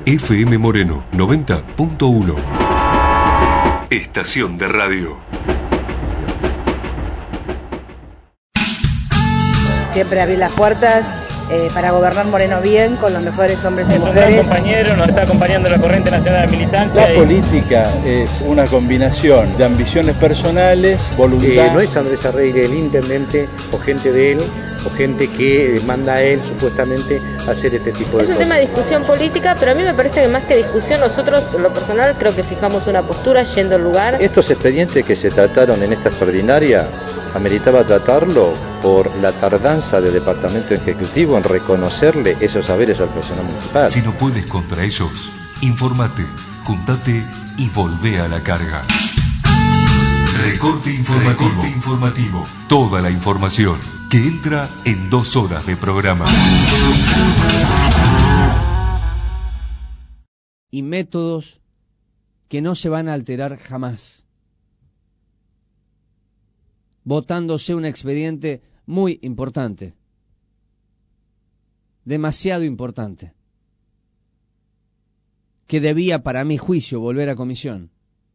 FM Moreno 90.1. Estación de radio. Siempre abrir las puertas para gobernar Moreno bien, con los mejores hombres y mujeres. Un compañero nos está acompañando la corriente nacional de militancia. La política es una combinación de ambiciones personales, voluntad. No es Andrés Arregui el intendente o gente de él, o gente que manda a él supuestamente a hacer este tipo de cosas. Es un tema de discusión política, pero a mí me parece que más que discusión, nosotros, en lo personal, creo que fijamos una postura yendo al lugar. Estos expedientes que se trataron en esta extraordinaria, ameritaba tratarlo por la tardanza del Departamento Ejecutivo en reconocerle esos saberes al personal municipal. Si no puedes contra ellos, informate, juntate y volvé a la carga. Recorte informativo. Toda la información que entra en 2 horas de programa. Y métodos que no se van a alterar jamás. Votándose un expediente muy importante. Demasiado importante. Que debía, para mi juicio, volver a comisión.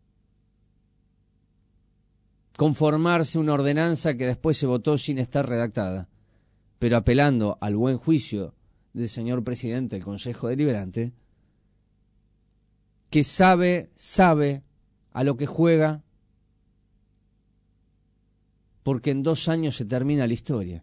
Conformarse una ordenanza que después se votó sin estar redactada, pero apelando al buen juicio del señor presidente del Consejo Deliberante, que sabe a lo que juega, porque en 2 años se termina la historia.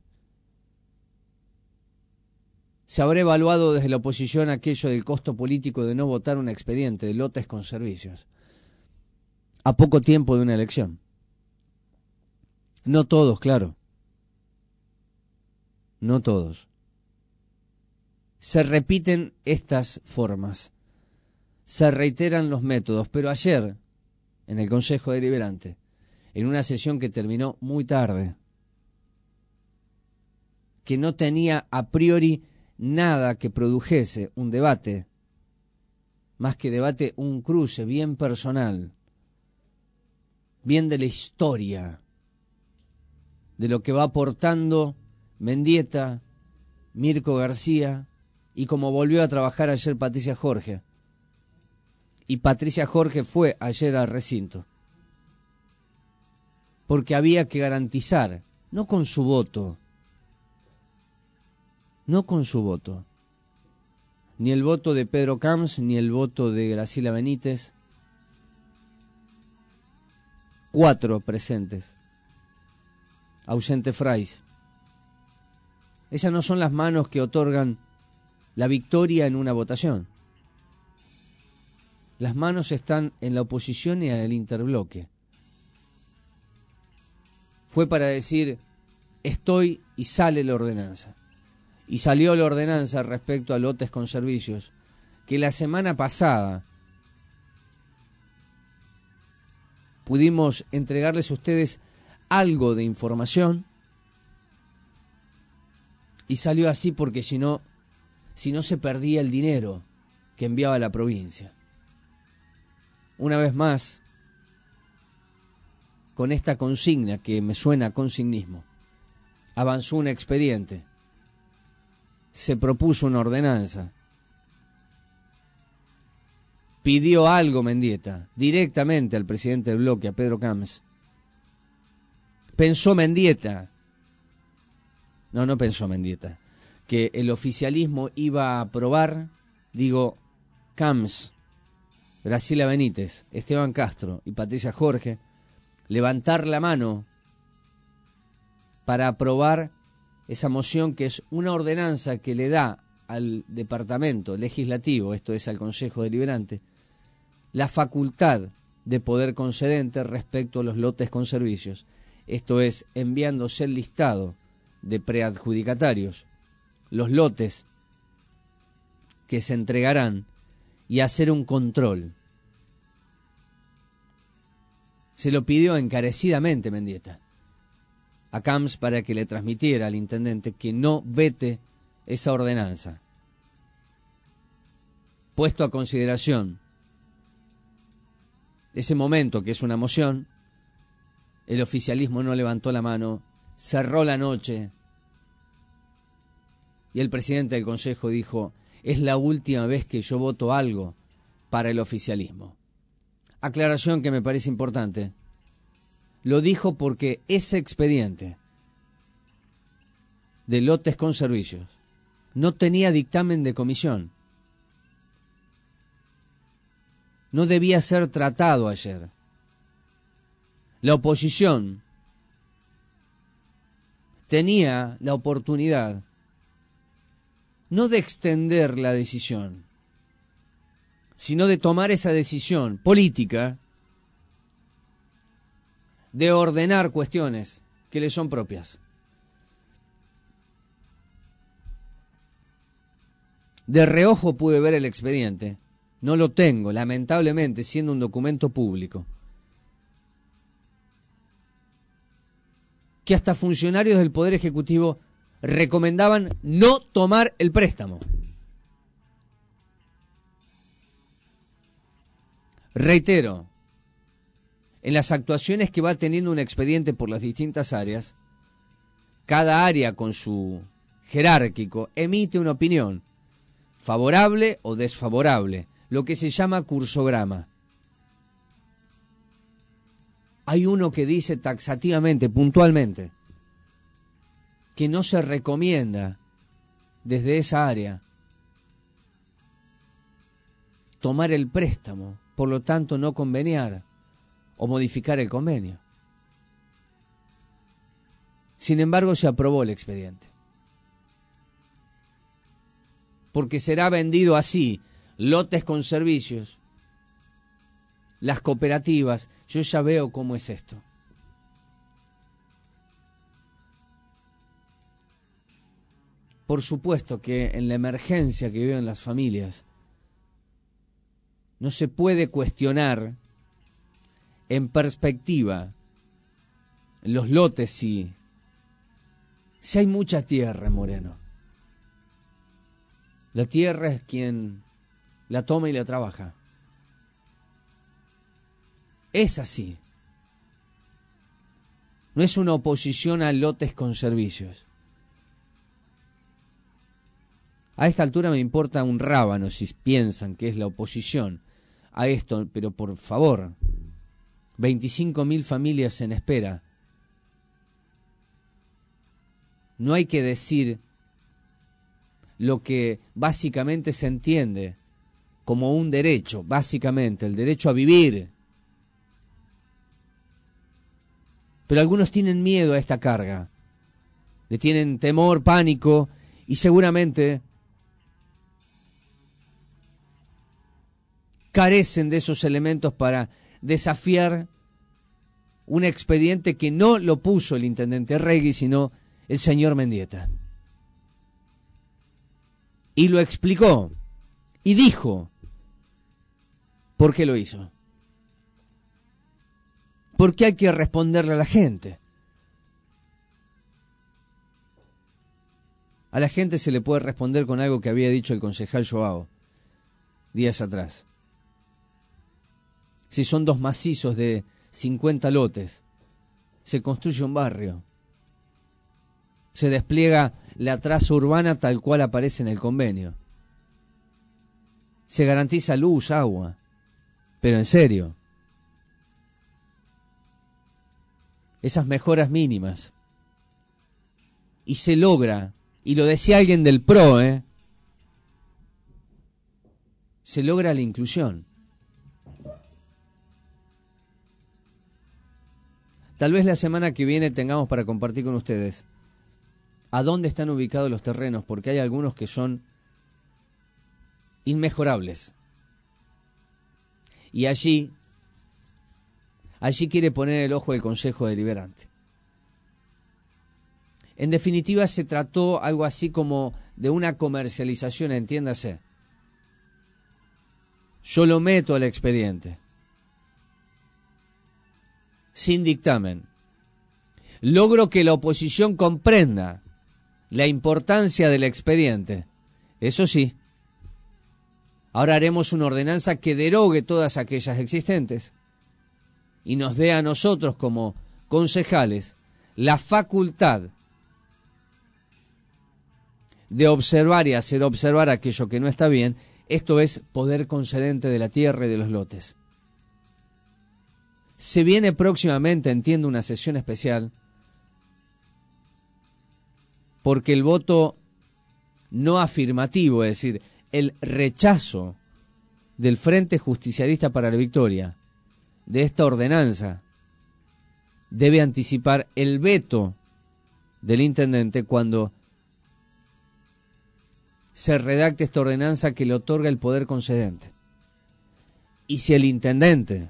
Se habrá evaluado desde la oposición aquello del costo político de no votar un expediente de lotes con servicios, a poco tiempo de una elección. No todos, claro. No todos. Se repiten estas formas. Se reiteran los métodos. Pero ayer, en el Consejo Deliberante, en una sesión que terminó muy tarde, que no tenía a priori nada que produjese un debate, más que debate, un cruce bien personal, bien de la historia, de lo que va aportando Mendieta, Mirko García, y como volvió a trabajar ayer Patricia Jorge. Y Patricia Jorge fue ayer al recinto, porque había que garantizar, no con su voto, ni el voto de Pedro Camps, ni el voto de Graciela Benítez, 4 presentes. Ausente Fraiz. Esas no son las manos que otorgan la victoria en una votación. Las manos están en la oposición y en el interbloque. Fue para decir, estoy, y sale la ordenanza. Y salió la ordenanza respecto a lotes con servicios, que la semana pasada pudimos entregarles a ustedes algo de información, y salió así porque si no se perdía el dinero que enviaba la provincia. Una vez más, con esta consigna que me suena a consignismo, avanzó un expediente, se propuso una ordenanza, pidió algo Mendieta directamente al presidente del bloque, a Pedro Camps. Pensó Mendieta, no pensó Mendieta, que el oficialismo iba a aprobar, Camps, Graciela Benítez, Esteban Castro y Patricia Jorge, levantar la mano para aprobar esa moción que es una ordenanza que le da al departamento legislativo, esto es al Consejo Deliberante, la facultad de poder concedente respecto a los lotes con servicios. Esto es, enviándose el listado de preadjudicatarios, los lotes que se entregarán, y hacer un control. Se lo pidió encarecidamente Mendieta a Camps para que le transmitiera al intendente que no vete esa ordenanza. Puesto a consideración ese momento, que es una moción, el oficialismo no levantó la mano, cerró la noche, y el presidente del Consejo dijo, es la última vez que yo voto algo para el oficialismo. Aclaración que me parece importante. Lo dijo porque ese expediente de lotes con servicios no tenía dictamen de comisión. No debía ser tratado ayer. La oposición tenía la oportunidad no de extender la decisión, sino de tomar esa decisión política de ordenar cuestiones que le son propias. De reojo pude ver el expediente. No lo tengo, lamentablemente, siendo un documento público. Que hasta funcionarios del Poder Ejecutivo recomendaban no tomar el préstamo. Reitero, en las actuaciones que va teniendo un expediente por las distintas áreas, cada área con su jerárquico emite una opinión, favorable o desfavorable, lo que se llama cursograma. Hay uno que dice taxativamente, puntualmente, que no se recomienda desde esa área tomar el préstamo, por lo tanto no conveniar o modificar el convenio. Sin embargo, se aprobó el expediente. Porque será vendido así, lotes con servicios, las cooperativas. Yo ya veo cómo es esto. Por supuesto que en la emergencia que viven las familias, no se puede cuestionar en perspectiva los lotes si hay mucha tierra, Moreno. La tierra es quien la toma y la trabaja. Es así. No es una oposición a lotes con servicios. A esta altura me importa un rábano si piensan que es la oposición a esto, pero por favor, 25.000 familias en espera. No hay que decir lo que básicamente se entiende como un derecho, básicamente, el derecho a vivir. Pero algunos tienen miedo a esta carga, le tienen temor, pánico, y seguramente carecen de esos elementos para desafiar un expediente que no lo puso el intendente Regui, sino el señor Mendieta. Y lo explicó, y dijo por qué lo hizo. Porque hay que responderle a la gente. A la gente se le puede responder con algo que había dicho el concejal Joao días atrás. Si son 2 macizos de 50 lotes, se construye un barrio. Se despliega la traza urbana tal cual aparece en el convenio. Se garantiza luz, agua. Pero en serio. Esas mejoras mínimas. Y se logra, y lo decía alguien del PRO, se logra la inclusión. Tal vez la semana que viene tengamos para compartir con ustedes a dónde están ubicados los terrenos, porque hay algunos que son inmejorables. Y allí quiere poner el ojo el Consejo Deliberante. En definitiva, se trató algo así como de una comercialización, entiéndase. Yo lo meto al expediente, sin dictamen. Logro que la oposición comprenda la importancia del expediente. Eso sí, ahora haremos una ordenanza que derogue todas aquellas existentes y nos dé a nosotros como concejales la facultad de observar y hacer observar aquello que no está bien, esto es poder concedente de la tierra y de los lotes. Se viene próximamente, entiendo, una sesión especial, porque el voto no afirmativo, es decir, el rechazo del Frente Justicialista para la Victoria de esta ordenanza, debe anticipar el veto del intendente cuando se redacte esta ordenanza que le otorga el poder concedente. Y si el intendente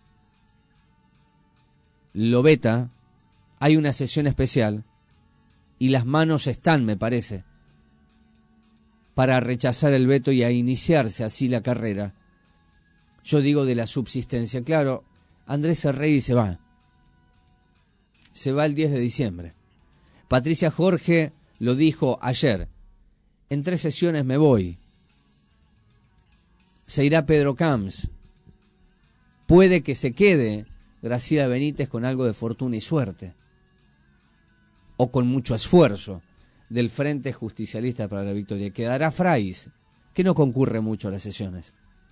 lo veta, hay una sesión especial y las manos están, me parece, para rechazar el veto y a iniciarse así la carrera, yo digo, de la subsistencia. Claro, Andrés Serrey se va el 10 de diciembre. Patricia Jorge lo dijo ayer, en 3 sesiones me voy. Se irá Pedro Camps. Puede que se quede Graciela Benítez con algo de fortuna y suerte, o con mucho esfuerzo del Frente Justicialista para la Victoria. Quedará Fraiz, que no concurre mucho a las sesiones.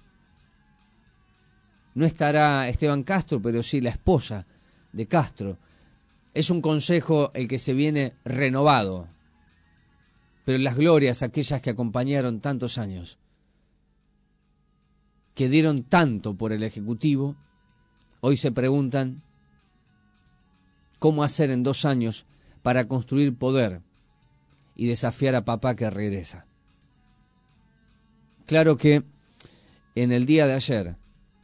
No estará Esteban Castro, pero sí la esposa de Castro. Es un consejo el que se viene renovado, pero las glorias, aquellas que acompañaron tantos años, que dieron tanto por el Ejecutivo, hoy se preguntan cómo hacer en 2 años para construir poder y desafiar a papá que regresa. Claro que en el día de ayer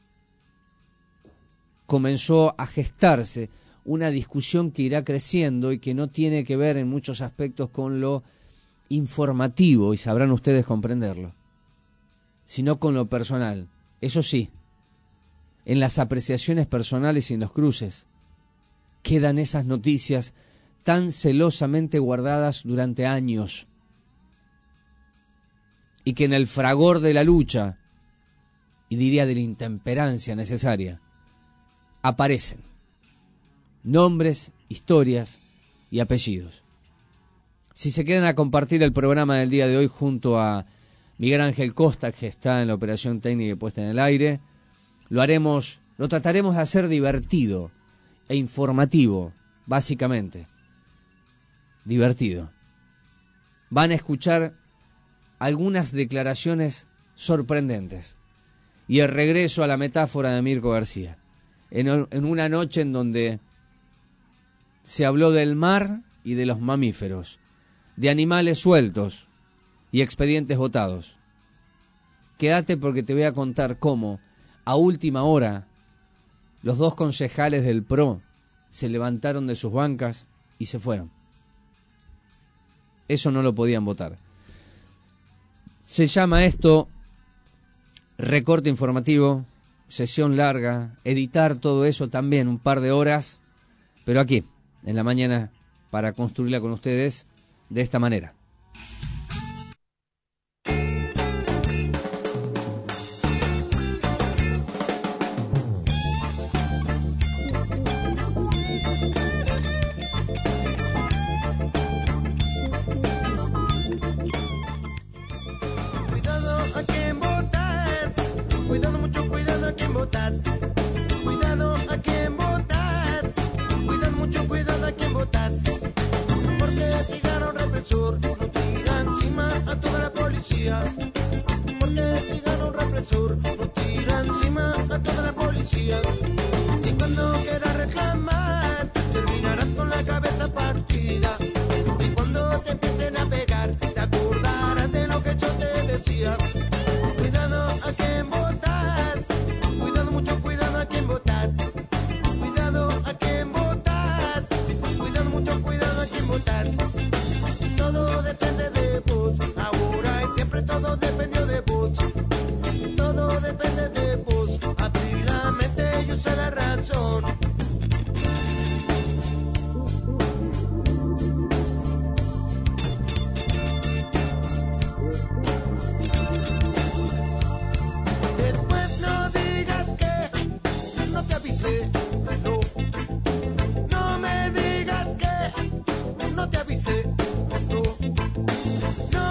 comenzó a gestarse una discusión que irá creciendo y que no tiene que ver en muchos aspectos con lo informativo, y sabrán ustedes comprenderlo, sino con lo personal. Eso sí, en las apreciaciones personales y en los cruces quedan esas noticias tan celosamente guardadas durante años, y que en el fragor de la lucha, y diría de la intemperancia necesaria, aparecen nombres, historias y apellidos. Si se quedan a compartir el programa del día de hoy junto a Miguel Ángel Costa, que está en la operación técnica y puesta en el aire, lo trataremos de hacer divertido e informativo, básicamente. Divertido. Van a escuchar algunas declaraciones sorprendentes y el regreso a la metáfora de Mirko García, en una noche en donde se habló del mar y de los mamíferos, de animales sueltos y expedientes votados. Quédate porque te voy a contar cómo, a última hora, los 2 concejales del PRO se levantaron de sus bancas y se fueron. Eso no lo podían votar. Se llama esto recorte informativo, sesión larga, editar todo eso también un par de horas, pero aquí, en la mañana, para construirla con ustedes de esta manera. No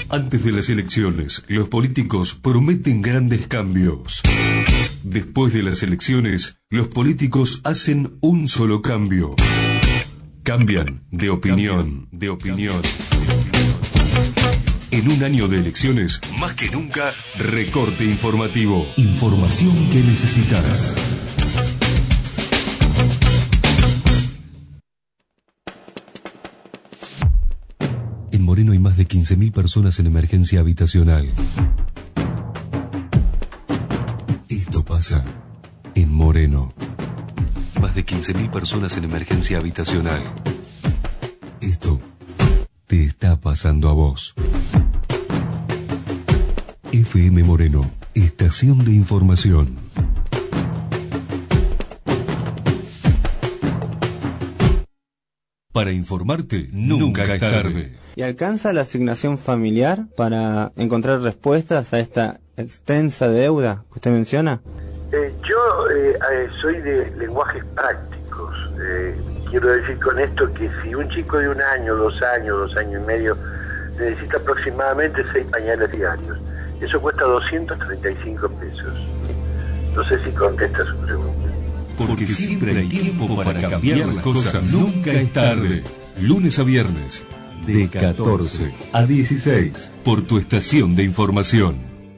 Antes de las elecciones, los políticos prometen grandes cambios. Después de las elecciones, los políticos hacen un solo cambio. Cambian de opinión. En un año de elecciones, más que nunca, recorte informativo. Información que necesitas. En Moreno hay más de 15.000 personas en emergencia habitacional. Esto pasa en Moreno. Más de 15.000 personas en emergencia habitacional. Esto te está pasando a vos. FM Moreno, estación de información. Para informarte, nunca es tarde. ¿Y alcanza la asignación familiar para encontrar respuestas a esta extensa deuda que usted menciona? Yo soy de lenguajes prácticos. Quiero decir con esto que si un chico de 1 año, 2 años, 2 años y medio necesita aproximadamente 6 pañales diarios, eso cuesta 235 pesos. No sé si contesta su pregunta. Porque siempre hay tiempo para cambiar las cosas. Nunca es tarde. Lunes a viernes, de 14 a 16, por tu estación de información.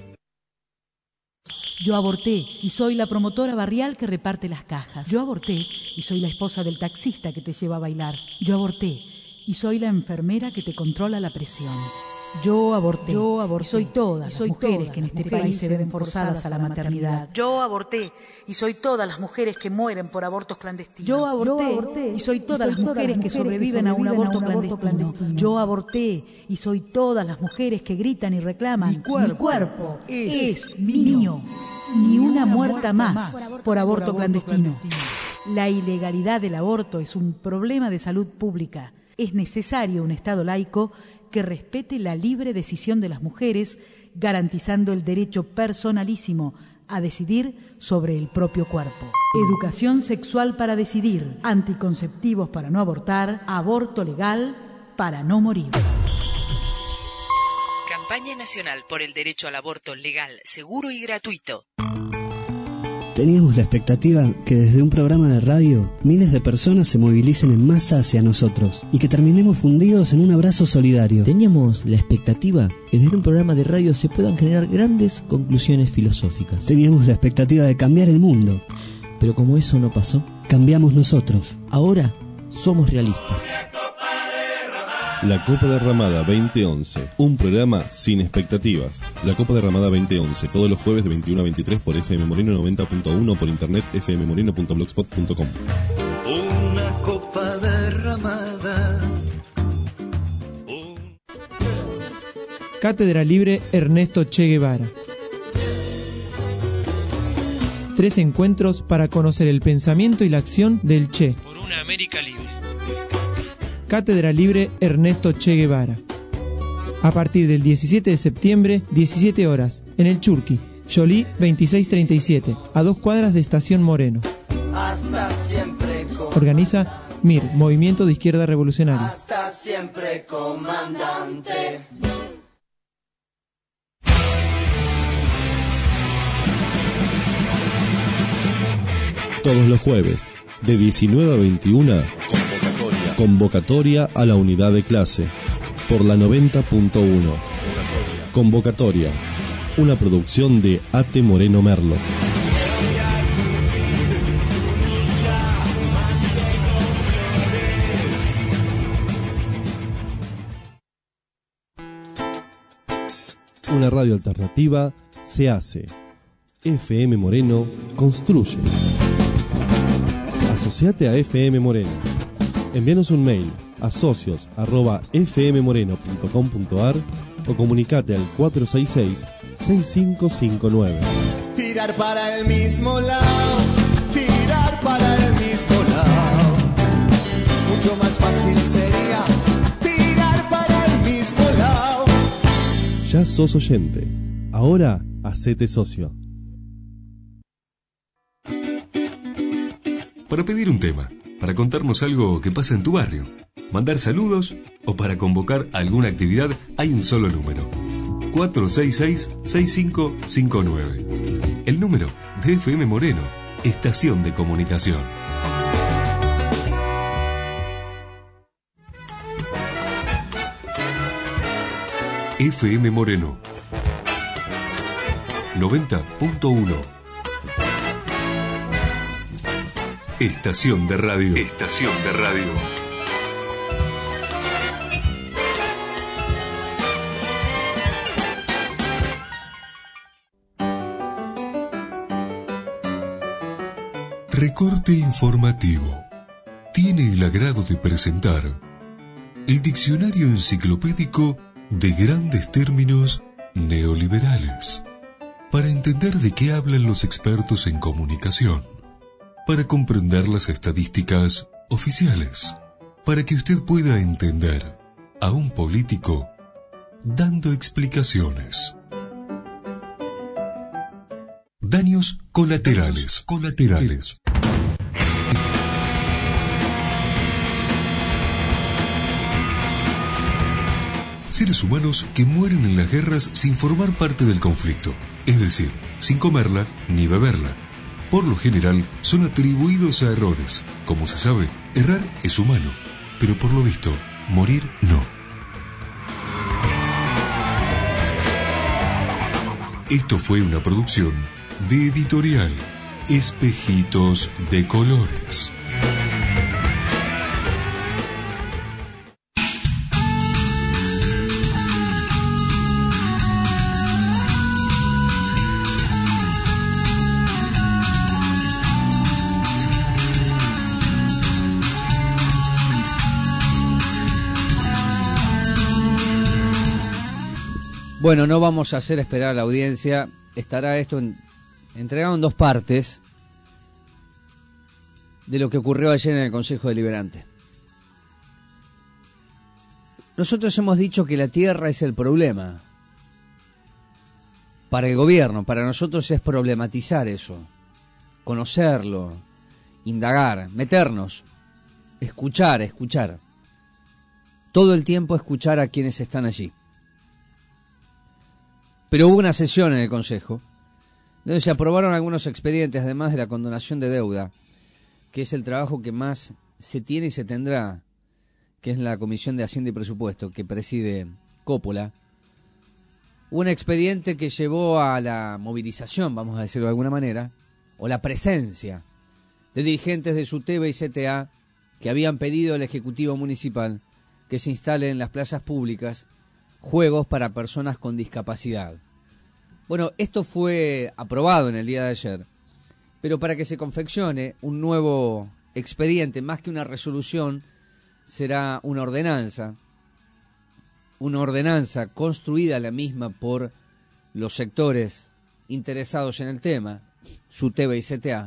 Yo aborté y soy la promotora barrial que reparte las cajas. Yo aborté y soy la esposa del taxista que te lleva a bailar. Yo aborté y soy la enfermera que te controla la presión. Yo aborté. Soy todas las mujeres que en este país se ven forzadas a la maternidad. Yo aborté y soy todas las mujeres que mueren por abortos clandestinos. Yo aborté y soy todas las mujeres que sobreviven a un aborto clandestino. Yo aborté y soy todas las mujeres que gritan y reclaman: mi cuerpo es mío. Ni una muerta más por aborto clandestino. La ilegalidad del aborto es un problema de salud pública. Es necesario un Estado laico que respete la libre decisión de las mujeres, garantizando el derecho personalísimo a decidir sobre el propio cuerpo. Educación sexual para decidir, anticonceptivos para no abortar, aborto legal para no morir. Campaña Nacional por el Derecho al Aborto Legal, Seguro y Gratuito. Teníamos la expectativa que desde un programa de radio miles de personas se movilicen en masa hacia nosotros y que terminemos fundidos en un abrazo solidario. Teníamos la expectativa que desde un programa de radio se puedan generar grandes conclusiones filosóficas. Teníamos la expectativa de cambiar el mundo. Pero como eso no pasó, cambiamos nosotros. Ahora somos realistas. La Copa Derramada 2011, un programa sin expectativas. La Copa Derramada 2011, todos los jueves de 21 a 23 por FM Moreno 90.1, por internet fmmoreno.blogspot.com. Una copa derramada. Cátedra Libre Ernesto Che Guevara. 3 encuentros para conocer el pensamiento y la acción del Che. Por una América libre. Cátedra Libre Ernesto Che Guevara. A partir del 17 de septiembre, 17 horas, en el Churqui, Yolí 2637, a 2 cuadras de Estación Moreno. Hasta siempre, organiza MIR, Movimiento de Izquierda Revolucionaria. Hasta siempre, comandante. Todos los jueves, de 19 a 21, Convocatoria a la unidad de clase, por la 90.1. Convocatoria, una producción de Ate Moreno Merlo. Una radio alternativa se hace. FM Moreno construye. Asociate a FM Moreno. Envíanos un mail a socios@fmmoreno.com.ar o comunicate al 466-6559. Tirar para el mismo lado, tirar para el mismo lado. Mucho más fácil sería tirar para el mismo lado. Ya sos oyente. Ahora, hacete socio. Para pedir un tema, para contarnos algo que pasa en tu barrio, mandar saludos o para convocar alguna actividad hay un solo número: 466-6559. El número de FM Moreno, estación de comunicación. FM Moreno 90.1. Estación de radio. Estación de radio. Recorte informativo. Tiene el agrado de presentar el diccionario enciclopédico de grandes términos neoliberales, para entender de qué hablan los expertos en comunicación, para comprender las estadísticas oficiales, para que usted pueda entender a un político dando explicaciones. Daños colaterales. Seres humanos que mueren en las guerras sin formar parte del conflicto, es decir, sin comerla ni beberla. Por lo general son atribuidos a errores. Como se sabe, errar es humano, pero por lo visto, morir no. Esto fue una producción de Editorial Espejitos de Colores. Bueno, no vamos a hacer esperar a la audiencia. Estará esto entregado en dos partes de lo que ocurrió ayer en el Consejo Deliberante. Nosotros hemos dicho que la tierra es el problema. Para el gobierno, para nosotros es problematizar eso, conocerlo, indagar, meternos, escuchar. Todo el tiempo escuchar a quienes están allí. Pero hubo una sesión en el Consejo donde se aprobaron algunos expedientes, además de la condonación de deuda, que es el trabajo que más se tiene y se tendrá, que es la Comisión de Hacienda y Presupuesto, que preside Coppola. Un expediente que llevó a la movilización, vamos a decirlo de alguna manera, o la presencia de dirigentes de SUTEBA y CTA que habían pedido al Ejecutivo Municipal que se instalen en las plazas públicas juegos para personas con discapacidad. Bueno, esto fue aprobado en el día de ayer, pero para que se confeccione un nuevo expediente, más que una resolución, será una ordenanza construida la misma por los sectores interesados en el tema, SUTEBA y CTA,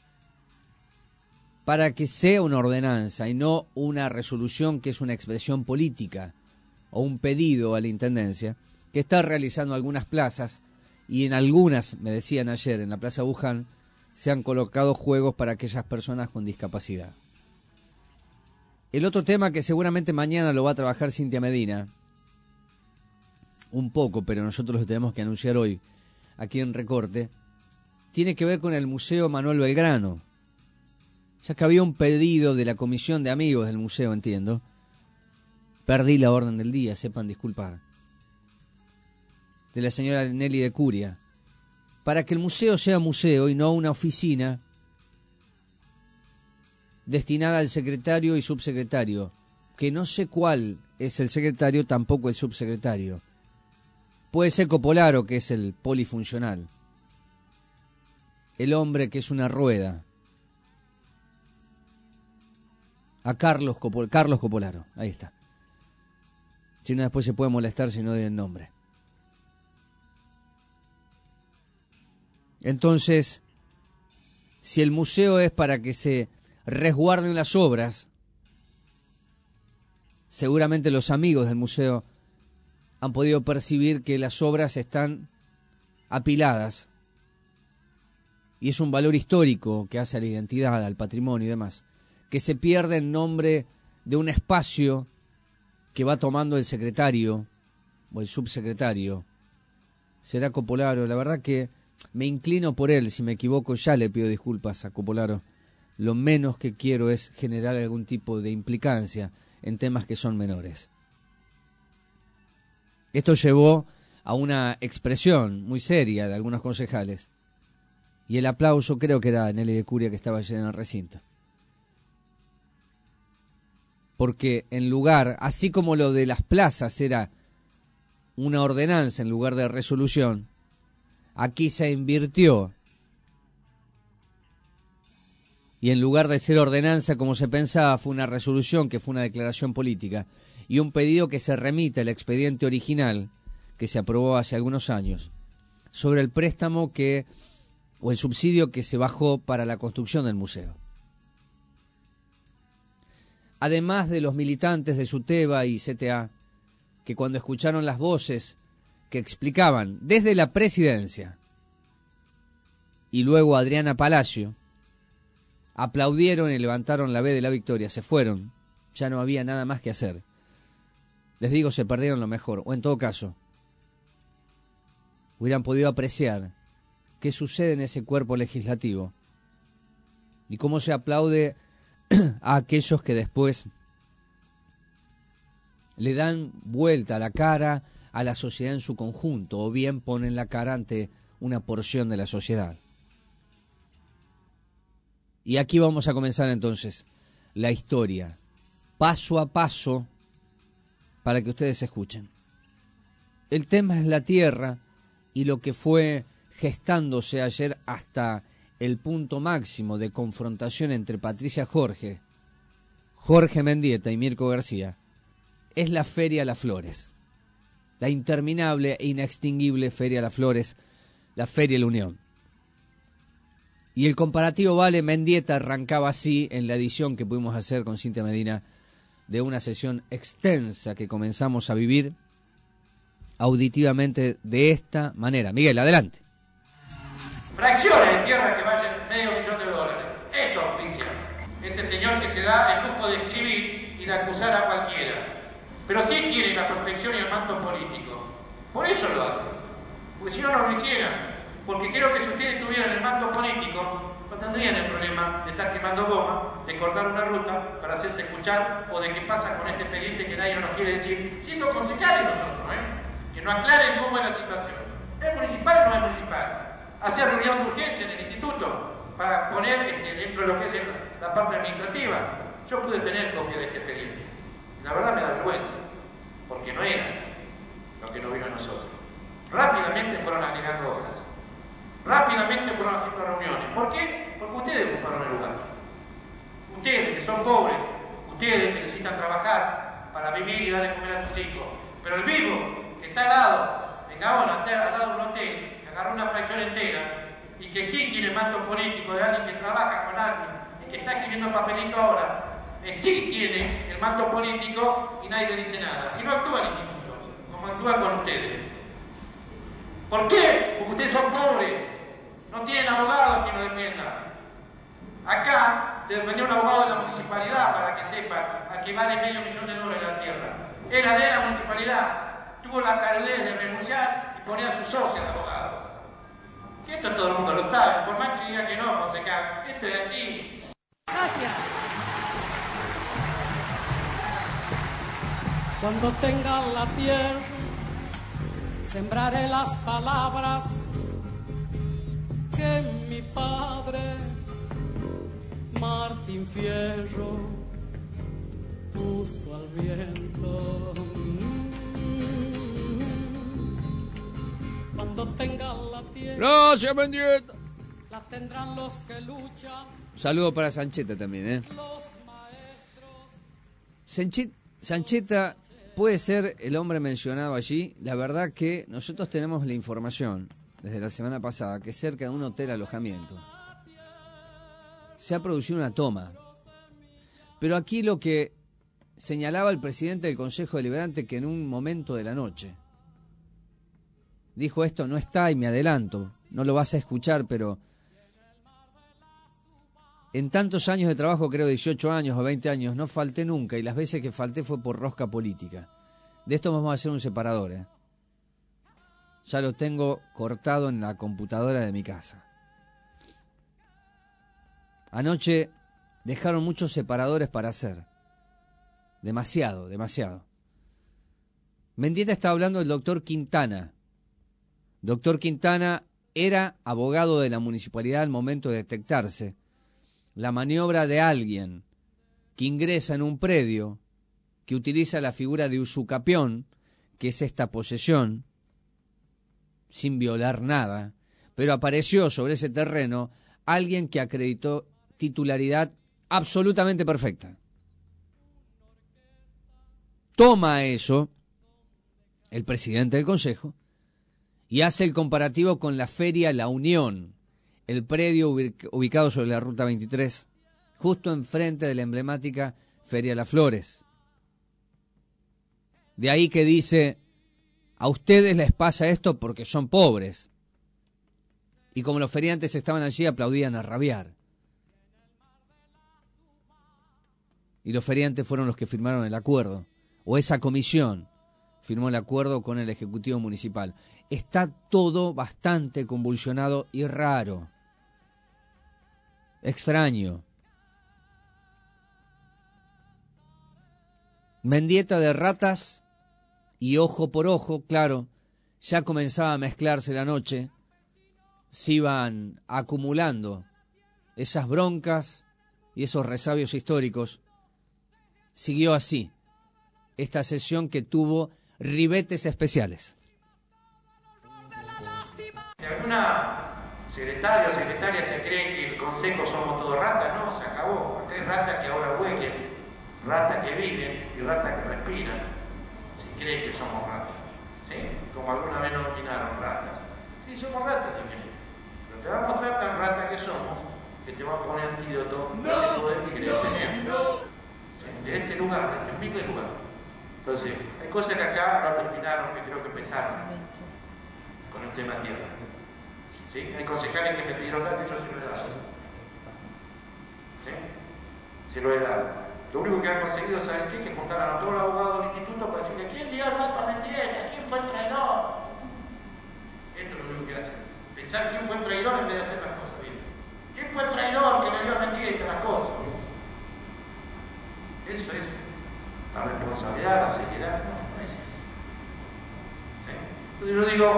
para que sea una ordenanza y no una resolución que es una expresión política o un pedido a la Intendencia, que está realizando algunas plazas, y en algunas, me decían ayer, en la Plaza Buján, se han colocado juegos para aquellas personas con discapacidad. El otro tema que seguramente mañana lo va a trabajar Cintia Medina, un poco, pero nosotros lo tenemos que anunciar hoy, aquí en Recorte, tiene que ver con el Museo Manuel Belgrano. Ya que había un pedido de la Comisión de Amigos del Museo, entiendo. Perdí la orden del día, sepan disculpar. De la señora Nelly de Curia. Para que el museo sea museo y no una oficina destinada al secretario y subsecretario. Que no sé cuál es el secretario, tampoco el subsecretario. Puede ser Copolaro, que es el polifuncional. El hombre que es una rueda. A Carlos Copolaro, ahí está. Si no, después se puede molestar si no doy el nombre. Entonces, si el museo es para que se resguarden las obras, seguramente los amigos del museo han podido percibir que las obras están apiladas y es un valor histórico que hace a la identidad, al patrimonio y demás, que se pierde en nombre de un espacio que va tomando el secretario o el subsecretario será Copolaro. La verdad que me inclino por él. Si me equivoco, ya le pido disculpas a Copolaro. Lo menos que quiero es generar algún tipo de implicancia en temas que son menores. Esto llevó a una expresión muy seria de algunos concejales. Y el aplauso creo que era Nelly de Curia, que estaba allí en el recinto. Porque en lugar, así como lo de las plazas era una ordenanza en lugar de resolución, aquí se invirtió. Y en lugar de ser ordenanza como se pensaba, fue una resolución que fue una declaración política y un pedido que se remite al expediente original que se aprobó hace algunos años sobre el préstamo o el subsidio que se bajó para la construcción del museo. Además de los militantes de SUTEBA y CTA, que cuando escucharon las voces que explicaban desde la presidencia y luego Adriana Palacio, aplaudieron y levantaron la B de la victoria, se fueron, ya no había nada más que hacer. Les digo, se perdieron lo mejor, o en todo caso, hubieran podido apreciar qué sucede en ese cuerpo legislativo y cómo se aplaude a aquellos que después le dan vuelta la cara a la sociedad en su conjunto, o bien ponen la cara ante una porción de la sociedad. Y aquí vamos a comenzar entonces la historia, paso a paso, para que ustedes escuchen. El tema es la tierra y lo que fue gestándose ayer hasta el punto máximo de confrontación entre Patricia Jorge, Jorge Mendieta y Mirko García, es la Feria Las Flores, la interminable e inextinguible Feria Las Flores, la Feria La Unión. Y el comparativo vale, Mendieta arrancaba así en la edición que pudimos hacer con Cintia Medina de una sesión extensa que comenzamos a vivir auditivamente de esta manera. Miguel, adelante. Fracciones de tierra que valen $500,000. Eso oficia este señor que se da el lujo de escribir y de acusar a cualquiera. Pero sí quiere la protección y el manto político. Por eso lo hace. Porque si no, no lo hiciera. Porque creo que si ustedes tuvieran el manto político, no tendrían el problema de estar quemando goma, de cortar una ruta para hacerse escuchar, o de qué pasa con este expediente que nadie nos quiere decir, siendo concejales nosotros, que nos aclaren cómo es la situación. ¿Es municipal o no es municipal? Hacer reunión de urgencia en el instituto para poner dentro de lo que es la parte administrativa. Yo pude tener copia de este expediente. La verdad me da vergüenza, porque no era lo que nos vino a nosotros. Rápidamente fueron agregando hojas. Rápidamente fueron haciendo reuniones. ¿Por qué? Porque ustedes ocuparon el lugar. Ustedes que son pobres, ustedes que necesitan trabajar para vivir y darle comer a sus hijos. Pero el vivo, que está al lado, en Gaona, al lado de un hotel, que agarró una fracción entera, y que sí tiene manto político de alguien que trabaja con alguien, y que está escribiendo papelito ahora, sí tiene el manto político y nadie le dice nada. Y no actúa el instituto, como actúa con ustedes. ¿Por qué? Porque ustedes son pobres, no tienen abogados que nos defiendan. Acá le defendió un abogado de la municipalidad para que sepan a que vale $500,000 la tierra. Era de la municipalidad, tuvo la calidez de renunciar y poner a su socio de abogado. Que esto todo el mundo lo sabe, por más que diga que no, concejal, esto es así. Gracias. Cuando tenga la tierra, sembraré las palabras que mi padre Martín Fierro puso al viento. Cuando tenga la tierra, gracias, Mendieta. La tendrán los que luchan. Saludo para Sancheta también, Sancheta puede ser el hombre mencionado allí. La verdad que nosotros tenemos la información desde la semana pasada que cerca de un hotel alojamiento se ha producido una toma. Pero aquí lo que señalaba el presidente del Consejo Deliberante, que en un momento de la noche dijo: esto no está, y me adelanto, no lo vas a escuchar, pero En tantos años de trabajo, creo 18 años o 20 años, no falté nunca, y las veces que falté fue por rosca política. De esto vamos a hacer un separador, ¿eh? Ya lo tengo cortado en la computadora de mi casa. Anoche dejaron muchos separadores para hacer. Demasiado. Mendieta está hablando del doctor Quintana. Doctor Quintana era abogado de la municipalidad al momento de detectarse la maniobra de alguien que ingresa en un predio, que utiliza la figura de usucapión, que es esta posesión, sin violar nada, pero apareció sobre ese terreno alguien que acreditó titularidad absolutamente perfecta. Toma eso el presidente del Consejo y hace el comparativo con la Feria La Unión, el predio ubicado sobre la Ruta 23, justo enfrente de la emblemática Feria Las Flores. De ahí que dice, a ustedes les pasa esto porque son pobres. Y como los feriantes estaban allí, aplaudían a rabiar. Y los feriantes fueron los que firmaron el acuerdo, o esa comisión firmó el acuerdo con el Ejecutivo Municipal. Está todo bastante convulsionado y raro. Extraño. Mendieta de ratas y ojo por ojo, claro, ya comenzaba a mezclarse la noche, se iban acumulando esas broncas y esos resabios históricos. Siguió así esta sesión que tuvo ribetes especiales. Si alguna secretario o secretaria se cree que el consejo somos todos ratas, no, se acabó, porque hay ratas que ahora huelen, ratas que viven y ratas que respiran. Si cree que somos ratas, ¿sí? Como alguna vez nos nominaron ratas. Sí, somos ratas también. Pero te vamos a mostrar tan ratas que somos, que te vamos a poner antídoto de poder que querés tener. ¿Sí? De este lugar, de este humilde lugar. Entonces, hay cosas que acá no terminaron, que creo que empezaron con el tema tierra. ¿Sí? Hay concejales que me pidieron datos y yo se lo he dado. ¿Sí? Se lo he dado. Lo único que han conseguido, ¿saben qué? Que juntaran a todos los abogados del instituto para decirle ¿quién dio nota Mendieta? ¿Quién fue el traidor? Esto es lo único que hacen. Pensar quién fue el traidor en vez de hacer las cosas bien. ¿Quién fue el traidor que le dio a Mendieta las cosas? Eso es la responsabilidad, la seriedad, no es eso. ¿Sí? Entonces yo digo,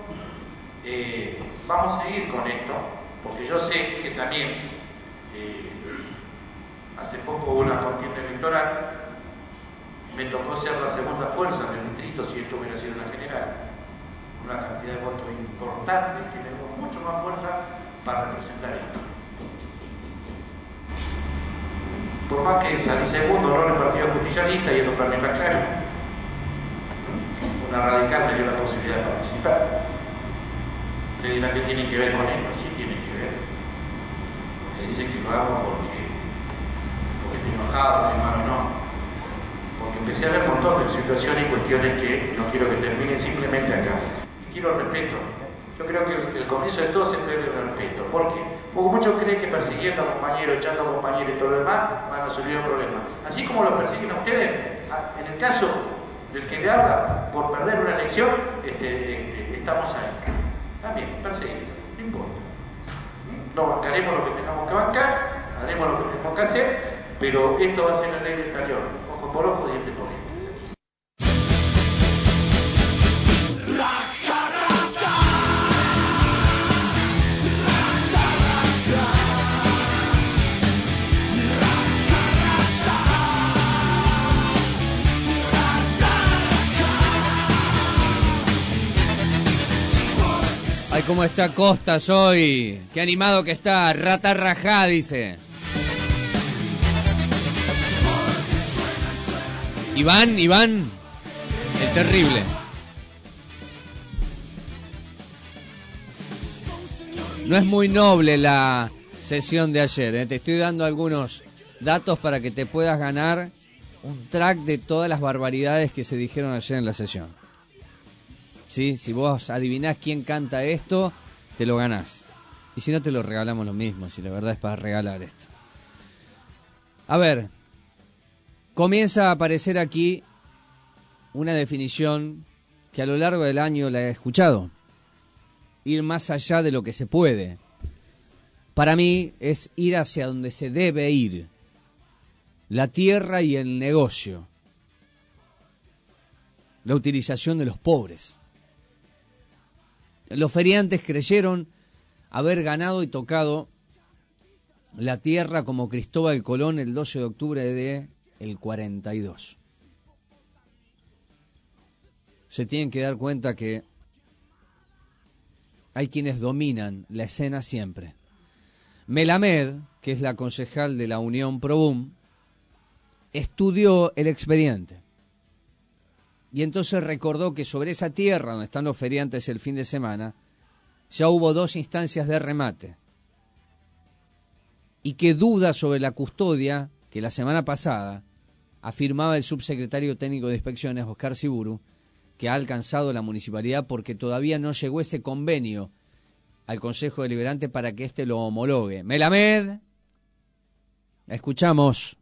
vamos a seguir con esto, porque yo sé que también hace poco hubo una contienda electoral, me tocó ser la segunda fuerza del distrito si esto hubiera sido una general, una cantidad de votos importante que me dio mucho más fuerza para representar esto. Por más que salí segundo, no en el Partido Justicialista y esto para mí está claro, una radical me dio la posibilidad de participar. Ustedes dirán que tiene que ver con esto, sí tiene que ver. Porque dicen que lo hago porque estoy enojado, mi hermano, no. Porque empecé a ver un montón de situaciones y cuestiones que no quiero que terminen simplemente acá. Y quiero respeto. Yo creo que el comienzo de todo se pierde el respeto. ¿Por qué? Porque muchos creen que persiguiendo a compañeros, echando a compañeros y todo lo demás van a resolver el problema. Así como lo persiguen a ustedes, en el caso del que le habla por perder una elección, estamos ahí. También, perseguido, no importa. No bancaremos lo que tengamos que bancar, haremos lo que tenemos que hacer, pero esto va a ser la ley del talión, ojo por ojo, diente por diente. Ay, cómo está Costas hoy. Qué animado que está. Rata rajá, dice. Iván, el terrible. No es muy noble la sesión de ayer, ¿eh? Te estoy dando algunos datos para que te puedas ganar un track de todas las barbaridades que se dijeron ayer en la sesión. ¿Sí? Si vos adivinás quién canta esto, te lo ganás. Y si no, te lo regalamos lo mismo, si la verdad es para regalar esto. A ver, comienza a aparecer aquí una definición que a lo largo del año la he escuchado. Ir más allá de lo que se puede. Para mí es ir hacia donde se debe ir. La tierra y el negocio. La utilización de los pobres. Los feriantes creyeron haber ganado y tocado la tierra como Cristóbal Colón el 12 de octubre de el 42. Se tienen que dar cuenta que hay quienes dominan la escena siempre. Melamed, que es la concejal de la Unión Probum, estudió el expediente. Y entonces recordó que sobre esa tierra donde están los feriantes el fin de semana, ya hubo 2 instancias de remate. Y que duda sobre la custodia que la semana pasada afirmaba el subsecretario técnico de inspecciones, Oscar Siburu, que ha alcanzado la municipalidad porque todavía no llegó ese convenio al Consejo Deliberante para que éste lo homologue. Melamed, escuchamos.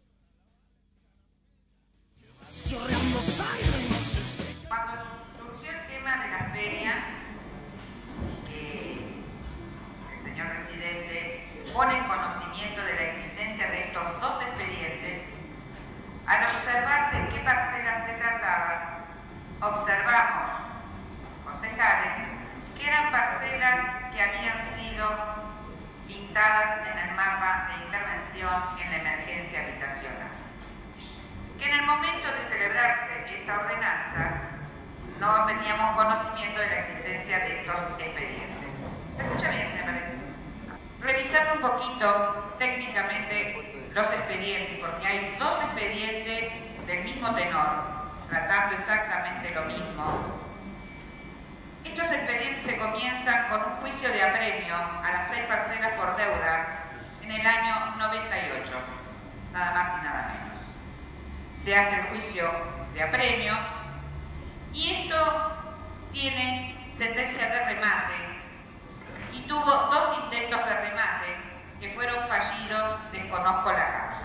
Cuando surgió el tema de la feria, que el señor presidente pone en conocimiento de la existencia de estos 2 expedientes, al observar de qué parcelas se trataba, observamos, concejales, que eran parcelas que habían sido pintadas en el mapa de intervención en la emergencia habitacional. Que en el momento de celebrarse esa ordenanza no teníamos conocimiento de la existencia de estos expedientes. ¿Se escucha bien, me parece? Revisando un poquito técnicamente los expedientes, porque hay 2 expedientes del mismo tenor, tratando exactamente lo mismo. Estos expedientes se comienzan con un juicio de apremio a las 6 parcelas por deuda en el año 98, nada más y nada menos. Se hace el juicio de apremio y esto tiene sentencia de remate y tuvo 2 intentos de remate que fueron fallidos, desconozco la causa.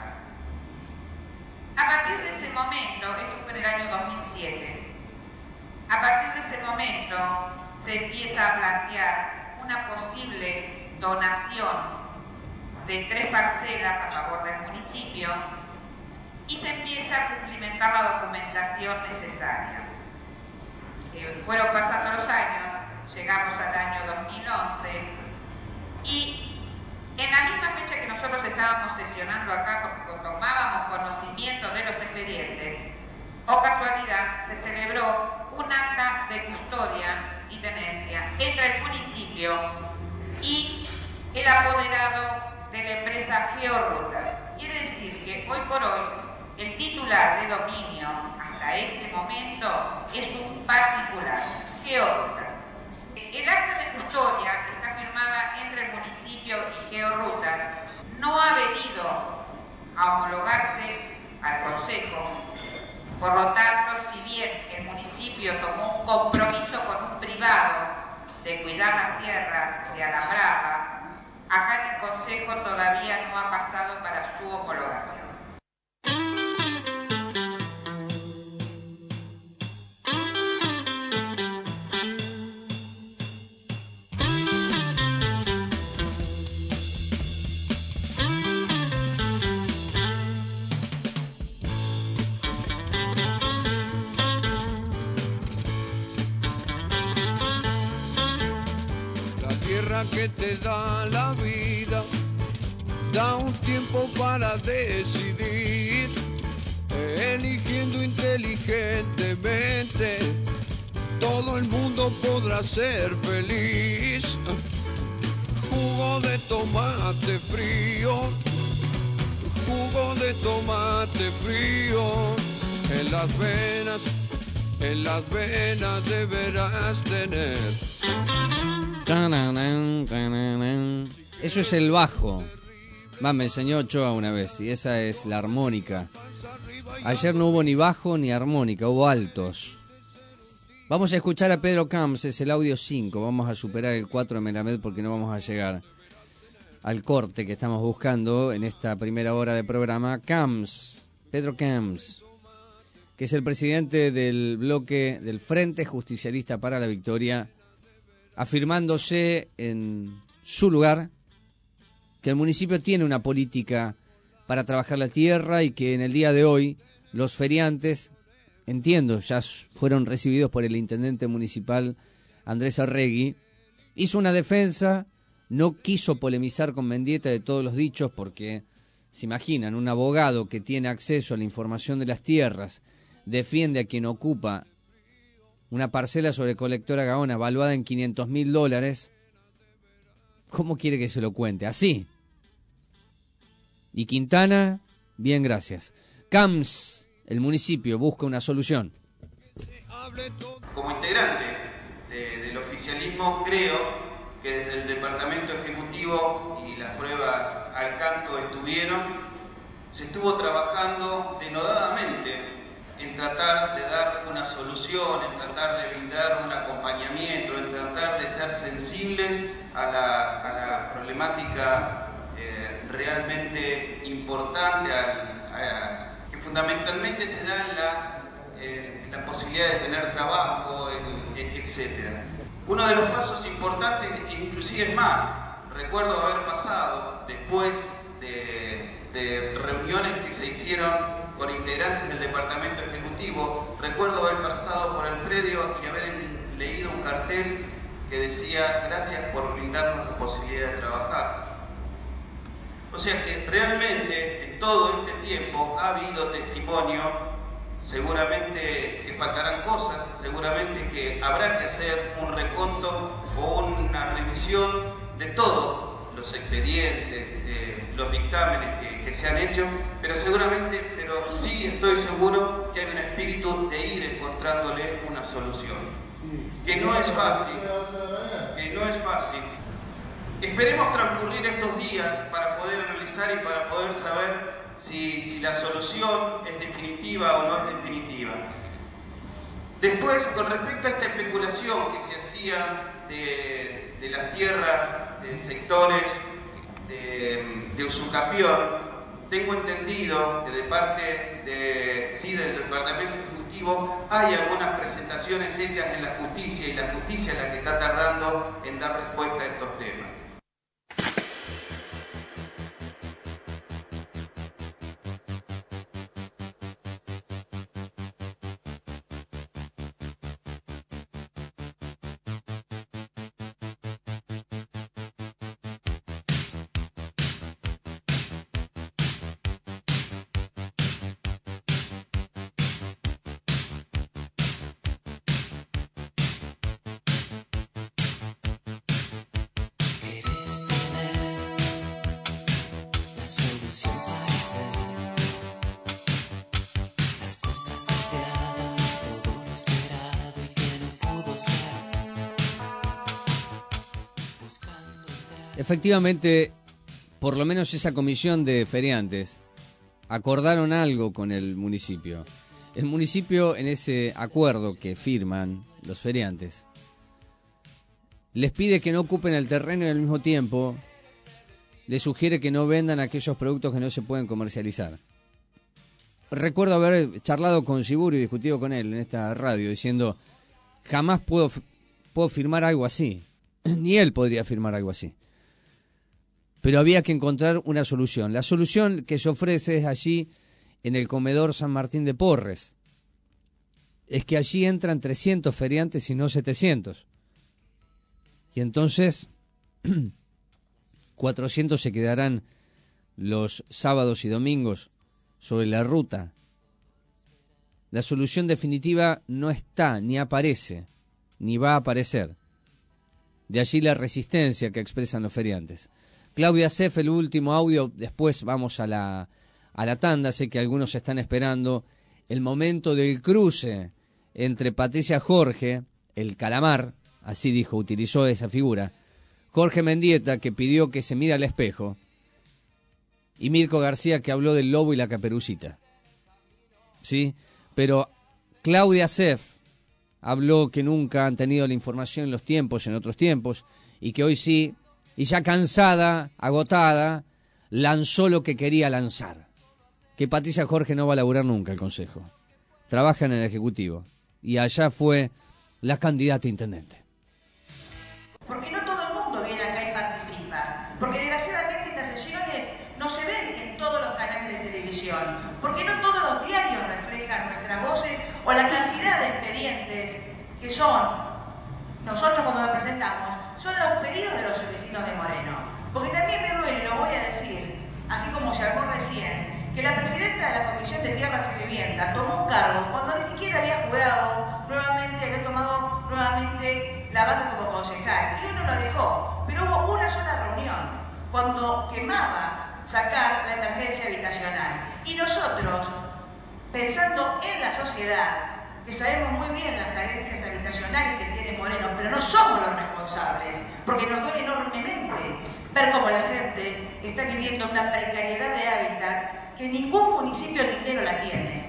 A partir de ese momento, esto fue en el año 2007, a partir de ese momento se empieza a plantear una posible donación de 3 parcelas a favor del municipio y se empieza a cumplimentar la documentación necesaria. Fueron pasando los años, llegamos al año 2011 y en la misma fecha que nosotros estábamos sesionando acá, porque tomábamos conocimiento de los expedientes, o casualidad, se celebró un acta de custodia y tenencia entre el municipio y el apoderado de la empresa Georrutas. Quiere decir que hoy por hoy el titular de dominio hasta este momento es un particular, Georrutas. El acta de custodia que está firmada entre el municipio y Georrutas no ha venido a homologarse al Consejo. Por lo tanto, si bien el municipio tomó un compromiso con un privado de cuidar las tierras, de alambrarlas, acá en el Consejo todavía no ha pasado para su homologación. Que te da la vida, da un tiempo para decidir, eligiendo inteligentemente, todo el mundo podrá ser feliz. Jugo de tomate frío, jugo de tomate frío, en las venas deberás tener. Eso es el bajo. Me enseñó Ochoa una vez y esa es la armónica. Ayer no hubo ni bajo ni armónica, hubo altos. Vamos a escuchar a Pedro Camps, es el audio 5. Vamos a superar el 4 de Melamed porque no vamos a llegar. al corte que estamos buscando en esta primera hora de programa, Camps, Pedro Camps, que es el presidente del bloque del Frente Justicialista para la Victoria, afirmándose en su lugar que el municipio tiene una política para trabajar la tierra y que en el día de hoy los feriantes, entiendo, ya fueron recibidos por el intendente municipal Andrés Arregui, hizo una defensa, no quiso polemizar con Mendieta de todos los dichos porque, se imaginan, un abogado que tiene acceso a la información de las tierras defiende a quien ocupa una parcela sobre Colectora Gaona valuada en $500.000, ¿cómo quiere que se lo cuente? Así. Y Quintana, bien, gracias. Camps, el municipio, busca una solución. Como integrante del oficialismo, creo que desde el Departamento Ejecutivo, y las pruebas al canto estuvieron, se estuvo trabajando denodadamente en tratar de dar una solución, en tratar de brindar un acompañamiento, en tratar de ser sensibles a la problemática realmente importante, que fundamentalmente se da en la posibilidad de tener trabajo, etc. Uno de los pasos importantes, inclusive es más, recuerdo haber pasado después de reuniones que se hicieron con integrantes del Departamento Ejecutivo, recuerdo haber pasado por el predio y haber leído un cartel que decía: gracias por brindarnos la posibilidad de trabajar. O sea que realmente en todo este tiempo ha habido testimonio, seguramente que faltarán cosas, seguramente que habrá que hacer un reconto o una revisión de todos los expedientes, los dictámenes que se han hecho, pero sí estoy seguro que hay un espíritu de ir encontrándole una solución. Que no es fácil. Esperemos transcurrir estos días para poder analizar y para poder saber si la solución es definitiva o no es definitiva. Después, con respecto a esta especulación que se hacía de las tierras, de sectores de Usucapión, tengo entendido que de parte del Departamento Ejecutivo hay algunas presentaciones hechas en la justicia, y la justicia es la que está tardando en dar respuesta a estos temas. Efectivamente, por lo menos esa comisión de feriantes acordaron algo con el municipio. El municipio, en ese acuerdo que firman los feriantes, les pide que no ocupen el terreno y al mismo tiempo les sugiere que no vendan aquellos productos que no se pueden comercializar. Recuerdo haber charlado con Siburu y discutido con él en esta radio diciendo: jamás puedo firmar algo así, ni él podría firmar algo así. Pero había que encontrar una solución. La solución que se ofrece es allí en el comedor San Martín de Porres. Es que allí entran 300 feriantes y no 700. Y entonces 400 se quedarán los sábados y domingos sobre la ruta. La solución definitiva no está, ni aparece, ni va a aparecer. De allí la resistencia que expresan los feriantes. Claudia Seff, el último audio, después vamos a la tanda. Sé que algunos están esperando el momento del cruce entre Patricia Jorge, el calamar, así dijo, utilizó esa figura, Jorge Mendieta, que pidió que se mire al espejo, y Mirko García, que habló del lobo y la caperucita. ¿Sí? Pero Claudia Seff habló que nunca han tenido la información en los tiempos, en otros tiempos, y que hoy sí y ya cansada, agotada, lanzó lo que quería lanzar. Que Patricia Jorge no va a laburar nunca el Consejo. Trabaja en el Ejecutivo. Y allá fue la candidata a intendente. Porque no todo el mundo viene acá y participa. Porque desgraciadamente estas sesiones no se ven en todos los canales de televisión. Porque no todos los diarios reflejan nuestras voces o la cantidad de expedientes que son, nosotros cuando la presentamos, son los pedidos de los vecinos de Moreno. Porque también me duele, lo voy a decir, así como se armó recién, que la presidenta de la Comisión de Tierras y Vivienda tomó un cargo cuando ni siquiera había jurado nuevamente, había tomado nuevamente la banda como concejal, y uno lo dejó, pero hubo una sola reunión, cuando quemaba sacar la emergencia habitacional, y nosotros, pensando en la sociedad, que sabemos muy bien las carencias habitacionales que tiene Moreno, pero no somos los responsables, porque nos duele enormemente ver cómo la gente está viviendo una precariedad de hábitat que ningún municipio entero la tiene.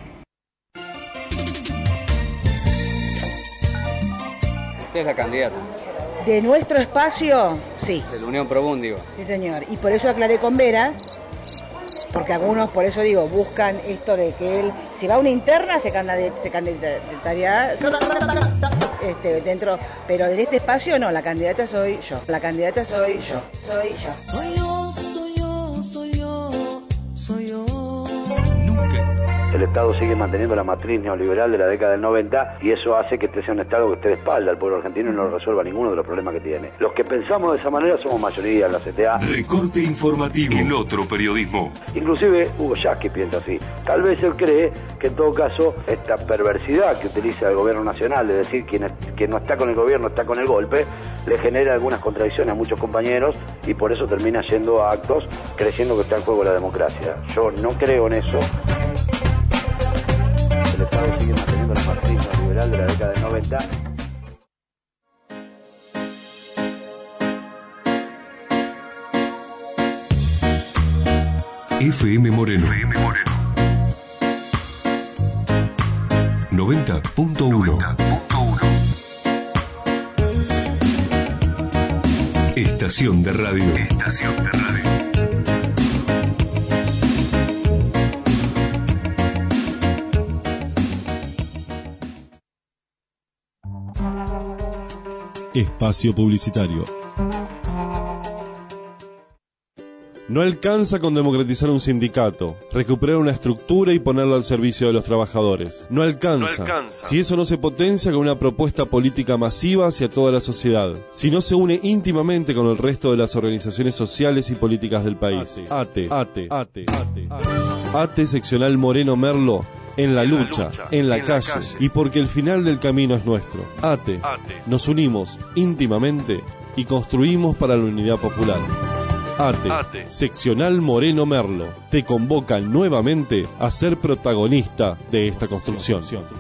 Usted es la candidata. De nuestro espacio, sí. De la Unión Probún, digo. Sí, señor. Y por eso aclaré con Vera, porque algunos, por eso digo, buscan esto de que él, si va a una interna, se candidataría dentro, pero en este espacio no, la candidata soy yo. La candidata soy yo. Soy yo. Soy yo, soy yo, soy yo, soy yo. El Estado sigue manteniendo la matriz neoliberal de la década del 90 y eso hace que este sea un Estado que esté de espalda al pueblo argentino y no resuelva ninguno de los problemas que tiene. Los que pensamos de esa manera somos mayoría en la CTA. Recorte informativo en otro periodismo. Inclusive Hugo Yasky piensa así. Tal vez él cree que en todo caso esta perversidad que utiliza el gobierno nacional de decir quien no está con el gobierno está con el golpe, le genera algunas contradicciones a muchos compañeros y por eso termina yendo a actos creyendo que está en juego la democracia. Yo no creo en eso. El Estado sigue manteniendo la matriz neoliberal de la década del 90. FM Moreno. 90.1. Estación de radio. Espacio publicitario. No alcanza con democratizar un sindicato, recuperar una estructura y ponerla al servicio de los trabajadores. No alcanza. Si eso no se potencia con una propuesta política masiva hacia toda la sociedad. Si no se une íntimamente con el resto de las organizaciones sociales y políticas del país. ATE seccional Moreno Merlo. En la lucha, en la calle, y porque el final del camino es nuestro. ATE. Nos unimos íntimamente y construimos para la unidad popular. ATE. Seccional Moreno Merlo. Te convoca nuevamente a ser protagonista de esta construcción.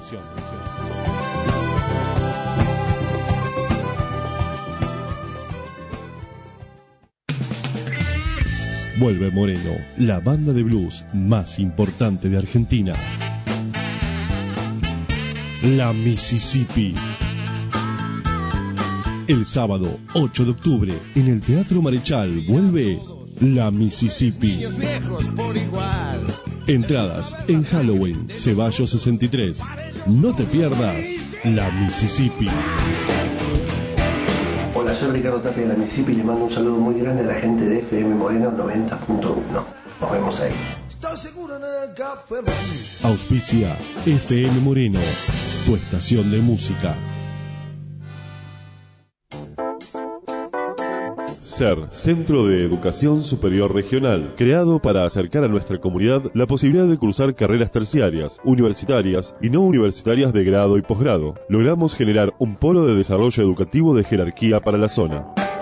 Vuelve Moreno, la banda de blues más importante de Argentina. La Mississippi. El sábado 8 de octubre en el Teatro Marechal vuelve La Mississippi. Entradas en Halloween, Ceballos 63. No te pierdas La Mississippi. Hola, soy Ricardo Tapia de La Mississippi y les mando un saludo muy grande a la gente de FM Moreno 90.1. Nos vemos ahí. Auspicia FM Moreno, tu estación de música. CER, Centro de Educación Superior Regional, creado para acercar a nuestra comunidad la posibilidad de cursar carreras terciarias, universitarias y no universitarias de grado y posgrado. Logramos generar un polo de desarrollo educativo de jerarquía para la zona.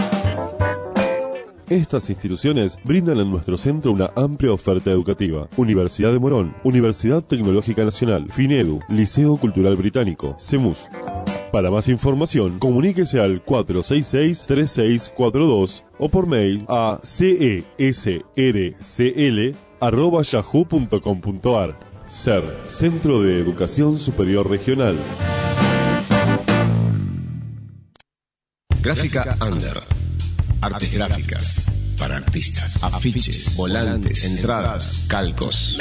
Estas instituciones brindan en nuestro centro una amplia oferta educativa. Universidad de Morón, Universidad Tecnológica Nacional, FINEDU, Liceo Cultural Británico, CEMUS. Para más información, comuníquese al 466-3642 o por mail a cesrcl@yahoo.com.ar. CER, Centro de Educación Superior Regional. Gráfica Under. artes gráficas para artistas, afiches, volantes, entradas, calcos.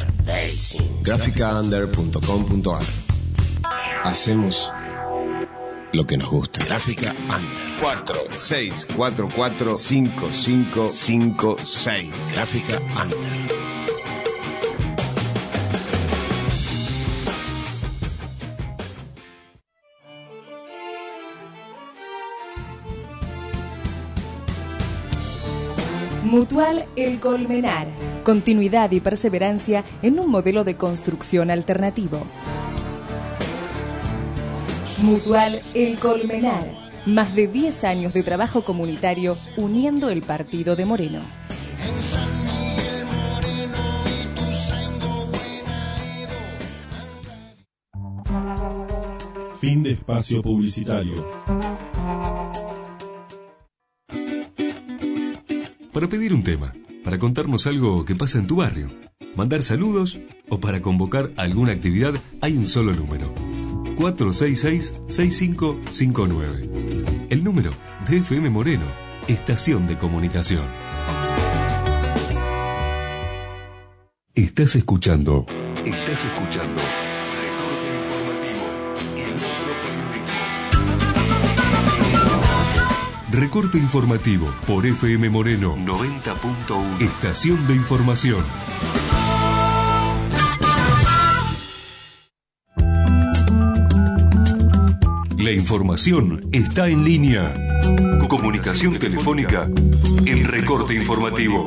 Graficaunder.com.ar. Hacemos lo que nos gusta. Gráfica Under. 46445556. Gráfica Under. Mutual El Colmenar. Continuidad y perseverancia en un modelo de construcción alternativo. Mutual El Colmenar. Más de 10 años de trabajo comunitario uniendo el partido de Moreno. Fin de espacio publicitario. Para pedir un tema, para contarnos algo que pasa en tu barrio, mandar saludos o para convocar alguna actividad, hay un solo número: 466-6559. El número de FM Moreno, estación de comunicación. Estás escuchando. Recorte informativo por FM Moreno 90.1. Estación de información. La información está en línea. Comunicación telefónica. El recorte informativo.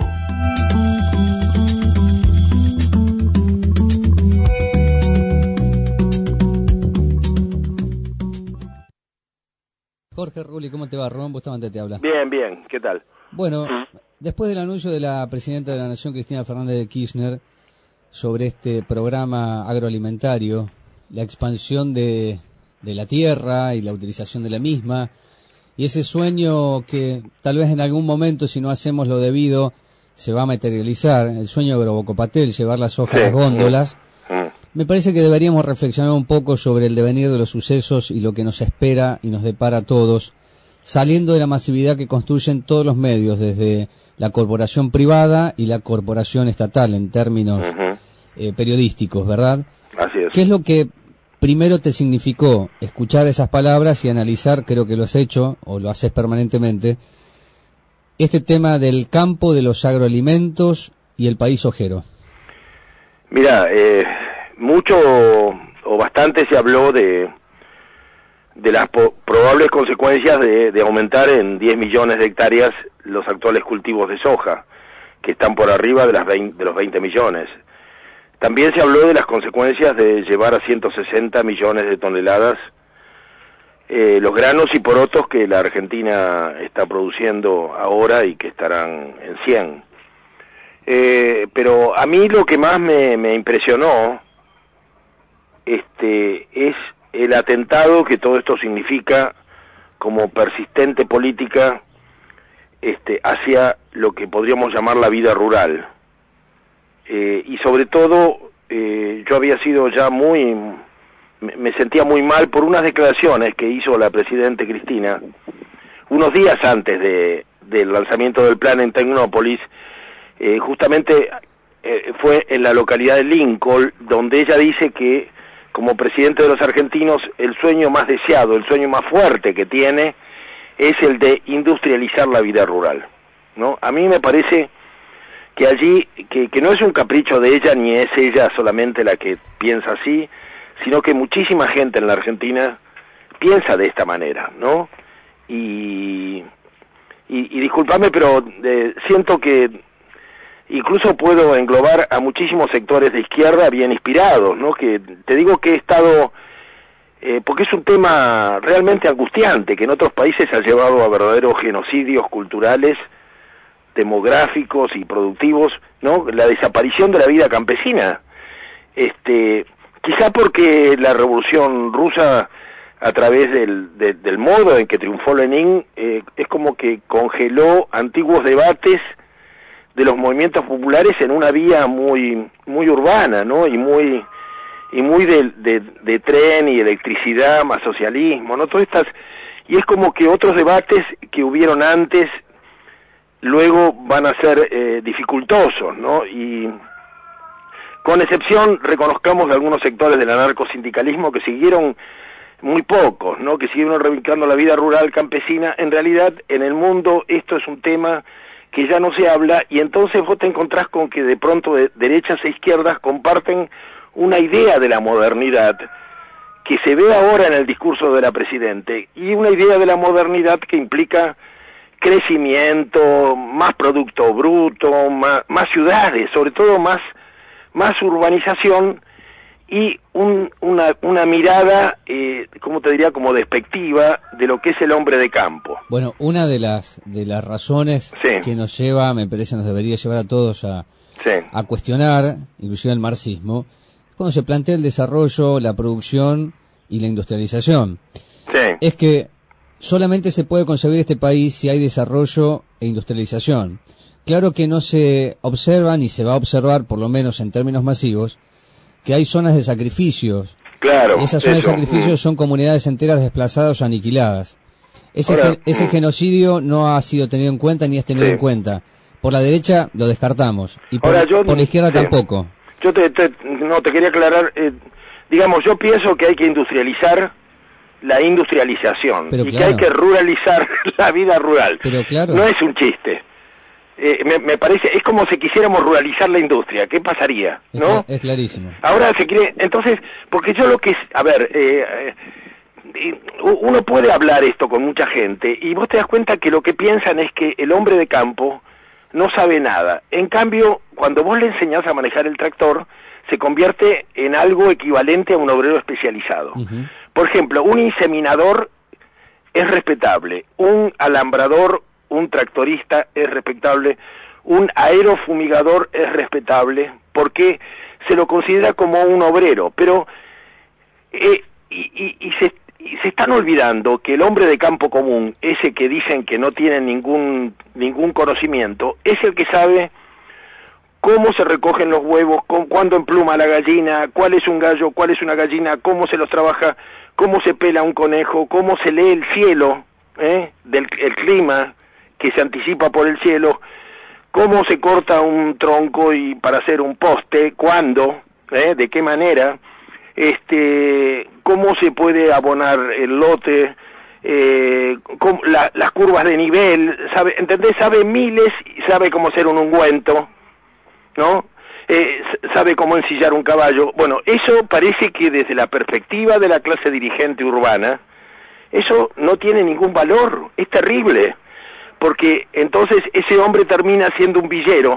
Jorge Rulli, ¿cómo te va? Román Bustamante te habla. Bien, ¿qué tal? Bueno, después del anuncio de la presidenta de la Nación, Cristina Fernández de Kirchner, sobre este programa agroalimentario, la expansión de la tierra y la utilización de la misma, y ese sueño que tal vez en algún momento, si no hacemos lo debido, se va a materializar, el sueño de Grobocopatel, llevar las hojas a las góndolas. Me parece que deberíamos reflexionar un poco sobre el devenir de los sucesos y lo que nos espera y nos depara a todos, saliendo de la masividad que construyen todos los medios, desde la corporación privada y la corporación estatal en términos periodísticos, ¿verdad? Así es. ¿Qué es lo que primero te significó escuchar esas palabras y analizar, creo que lo has hecho o lo haces permanentemente, este tema del campo, de los agroalimentos y el país ojero? Mira, mucho o bastante se habló de las probables consecuencias de aumentar en 10 millones de hectáreas los actuales cultivos de soja, que están por arriba de los 20 millones. También se habló de las consecuencias de llevar a 160 millones de toneladas los granos y porotos que la Argentina está produciendo ahora y que estarán en 100. Pero a mí lo que más me impresionó es el atentado que todo esto significa como persistente política hacia lo que podríamos llamar la vida rural. Y sobre todo, yo había sido ya me sentía muy mal por unas declaraciones que hizo la Presidenta Cristina unos días antes del lanzamiento del plan en Tecnópolis. Justamente fue en la localidad de Lincoln, donde ella dice que como presidente de los argentinos, el sueño más deseado, el sueño más fuerte que tiene, es el de industrializar la vida rural, ¿no? A mí me parece que allí, que no es un capricho de ella, ni es ella solamente la que piensa así, sino que muchísima gente en la Argentina piensa de esta manera, ¿no? Y discúlpame, pero siento que incluso puedo englobar a muchísimos sectores de izquierda bien inspirados, ¿no? Que te digo que he estado, porque es un tema realmente angustiante, que en otros países ha llevado a verdaderos genocidios culturales, demográficos y productivos, ¿no? La desaparición de la vida campesina. Quizá porque la Revolución Rusa, a través del modo en que triunfó Lenin, es como que congeló antiguos debates de los movimientos populares en una vía muy urbana, ¿no? Y muy de tren y electricidad más socialismo, ¿no? Todas estas, y es como que otros debates que hubieron antes luego van a ser dificultosos, ¿no? Y con excepción, reconozcamos de algunos sectores del anarcosindicalismo que siguieron, muy pocos, ¿no? Que siguieron reivindicando la vida rural campesina. En realidad, en el mundo esto es un tema que ya no se habla, y entonces vos te encontrás con que de pronto derechas e izquierdas comparten una idea de la modernidad que se ve ahora en el discurso de la Presidente, y una idea de la modernidad que implica crecimiento, más producto bruto, más ciudades, sobre todo más urbanización, y una mirada, ¿cómo te diría?, como despectiva de lo que es el hombre de campo. Bueno, una de las razones que nos lleva, me parece, nos debería llevar a todos a cuestionar, inclusive el marxismo, cuando se plantea el desarrollo, la producción y la industrialización. Es que solamente se puede concebir este país si hay desarrollo e industrialización. Claro que no se observa, ni se va a observar, por lo menos en términos masivos, que hay zonas de sacrificios. Claro. Esas zonas de sacrificios son comunidades enteras desplazadas o aniquiladas. Ese genocidio no ha sido tenido en cuenta ni es tenido en cuenta. Por la derecha lo descartamos, y por la izquierda tampoco. Yo te quería aclarar, digamos, yo pienso que hay que industrializar la industrialización, y que hay que ruralizar la vida rural. No es un chiste. Me parece, es como si quisiéramos ruralizar la industria. ¿Qué pasaría? ¿No? Es clarísimo. Ahora se quiere, entonces, porque yo lo que es, a ver, uno puede hablar esto con mucha gente, y vos te das cuenta que lo que piensan es que el hombre de campo no sabe nada. En cambio, cuando vos le enseñás a manejar el tractor, se convierte en algo equivalente a un obrero especializado. Por ejemplo, un inseminador es respetable, un alambrador, un tractorista es respetable, un aerofumigador es respetable, porque se lo considera como un obrero, pero se están olvidando que el hombre de campo común, ese que dicen que no tiene ningún conocimiento, es el que sabe cómo se recogen los huevos, cuándo empluma la gallina, cuál es un gallo, cuál es una gallina, cómo se los trabaja, cómo se pela un conejo, cómo se lee el cielo, el clima que se anticipa por el cielo, cómo se corta un tronco y para hacer un poste, cuándo, de qué manera, cómo se puede abonar el lote, las curvas de nivel, sabe, ¿entendés? Sabe miles, sabe cómo hacer un ungüento, ¿no? Sabe cómo ensillar un caballo. Bueno, eso parece que desde la perspectiva de la clase dirigente urbana, eso no tiene ningún valor, es terrible, porque entonces ese hombre termina siendo un villero,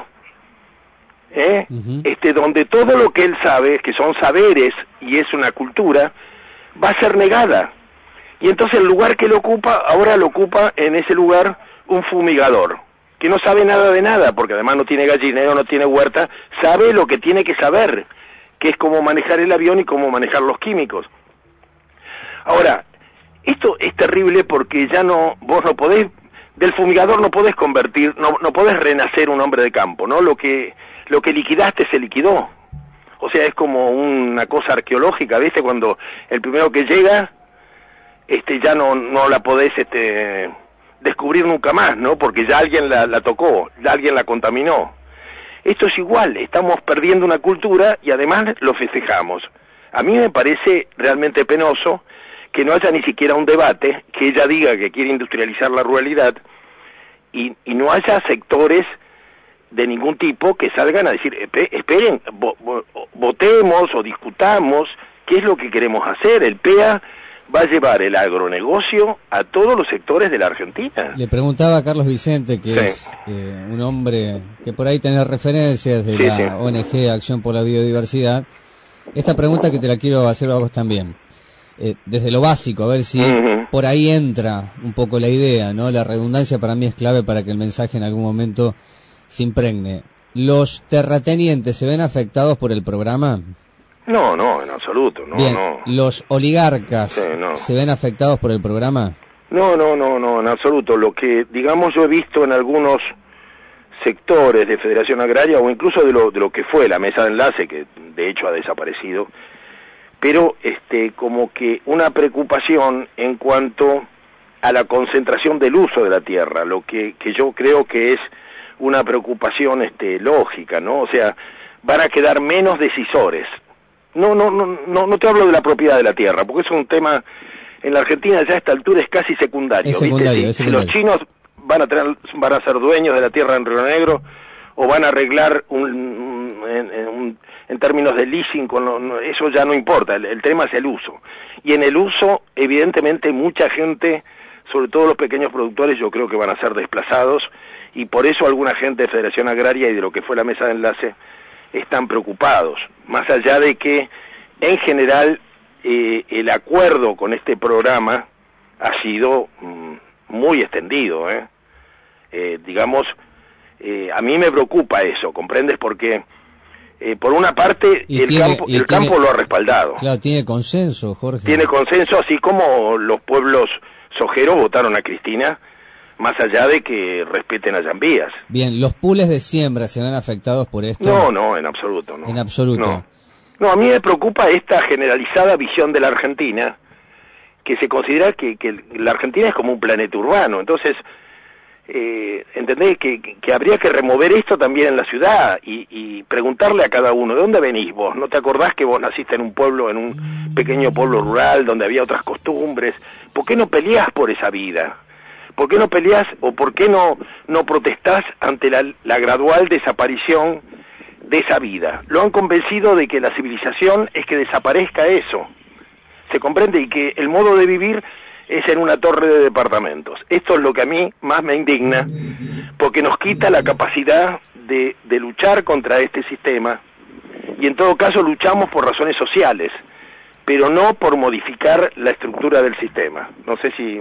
donde todo lo que él sabe, que son saberes y es una cultura, va a ser negada. Y entonces el lugar que lo ocupa, ahora lo ocupa en ese lugar un fumigador, que no sabe nada de nada, porque además no tiene gallinero, no tiene huerta, sabe lo que tiene que saber, que es cómo manejar el avión y cómo manejar los químicos. Ahora, esto es terrible porque ya vos no podés, del fumigador no podés convertir, no podés renacer un hombre de campo, ¿no? Lo que liquidaste se liquidó. O sea, es como una cosa arqueológica, ¿viste? Cuando el primero que llega, ya no la podés, descubrir nunca más, ¿no? Porque ya alguien la tocó, ya alguien la contaminó. Esto es igual, estamos perdiendo una cultura y además lo festejamos. A mí me parece realmente penoso que no haya ni siquiera un debate, que ella diga que quiere industrializar la ruralidad y no haya sectores de ningún tipo que salgan a decir, esperen, votemos o discutamos qué es lo que queremos hacer. El PEA va a llevar el agronegocio a todos los sectores de la Argentina. Le preguntaba a Carlos Vicente, que es un hombre que por ahí tiene referencias de la ONG Acción por la Biodiversidad, esta pregunta que te la quiero hacer a vos también. Desde lo básico, a ver si por ahí entra un poco la idea, ¿no? La redundancia para mí es clave para que el mensaje en algún momento se impregne. ¿Los terratenientes se ven afectados por el programa? No, en absoluto. Bien. ¿Los oligarcas se ven afectados por el programa? No, en absoluto. Lo que, digamos, yo he visto en algunos sectores de Federación Agraria, o incluso de lo que fue la mesa de enlace, que de hecho ha desaparecido, pero como que una preocupación en cuanto a la concentración del uso de la tierra, lo que yo creo que es una preocupación lógica, ¿no? O sea, van a quedar menos decisores. No te hablo de la propiedad de la tierra, porque es un tema en la Argentina ya a esta altura es casi secundario. Es secundario, ¿viste? Si los chinos van a ser dueños de la tierra en Río Negro o van a arreglar en términos de leasing, eso ya no importa, el tema es el uso. Y en el uso, evidentemente, mucha gente, sobre todo los pequeños productores, yo creo que van a ser desplazados, y por eso alguna gente de Federación Agraria y de lo que fue la mesa de enlace están preocupados, más allá de que, en general, el acuerdo con este programa ha sido muy extendido, digamos, a mí me preocupa eso, ¿comprendes? Porque por una parte el campo lo ha respaldado. Claro, tiene consenso, Jorge. Tiene consenso, así como los pueblos sojeros votaron a Cristina, más allá de que respeten a Llambías. Bien, ¿los pools de siembra se ven afectados por esto? No, en absoluto. No. En absoluto. No, a mí me preocupa esta generalizada visión de la Argentina, que se considera que la Argentina es como un planeta urbano. Entonces, entendés que habría que remover esto también en la ciudad y preguntarle a cada uno, ¿de dónde venís vos? ¿No te acordás que vos naciste en un pueblo, en un pequeño pueblo rural donde había otras costumbres? ¿Por qué no peleás por esa vida? ¿Por qué no peleás o por qué no protestás ante la gradual desaparición de esa vida? Lo han convencido de que la civilización es que desaparezca eso. ¿Se comprende? Y que el modo de vivir es en una torre de departamentos. Esto es lo que a mí más me indigna, porque nos quita la capacidad de luchar contra este sistema, y en todo caso luchamos por razones sociales, pero no por modificar la estructura del sistema. No sé si...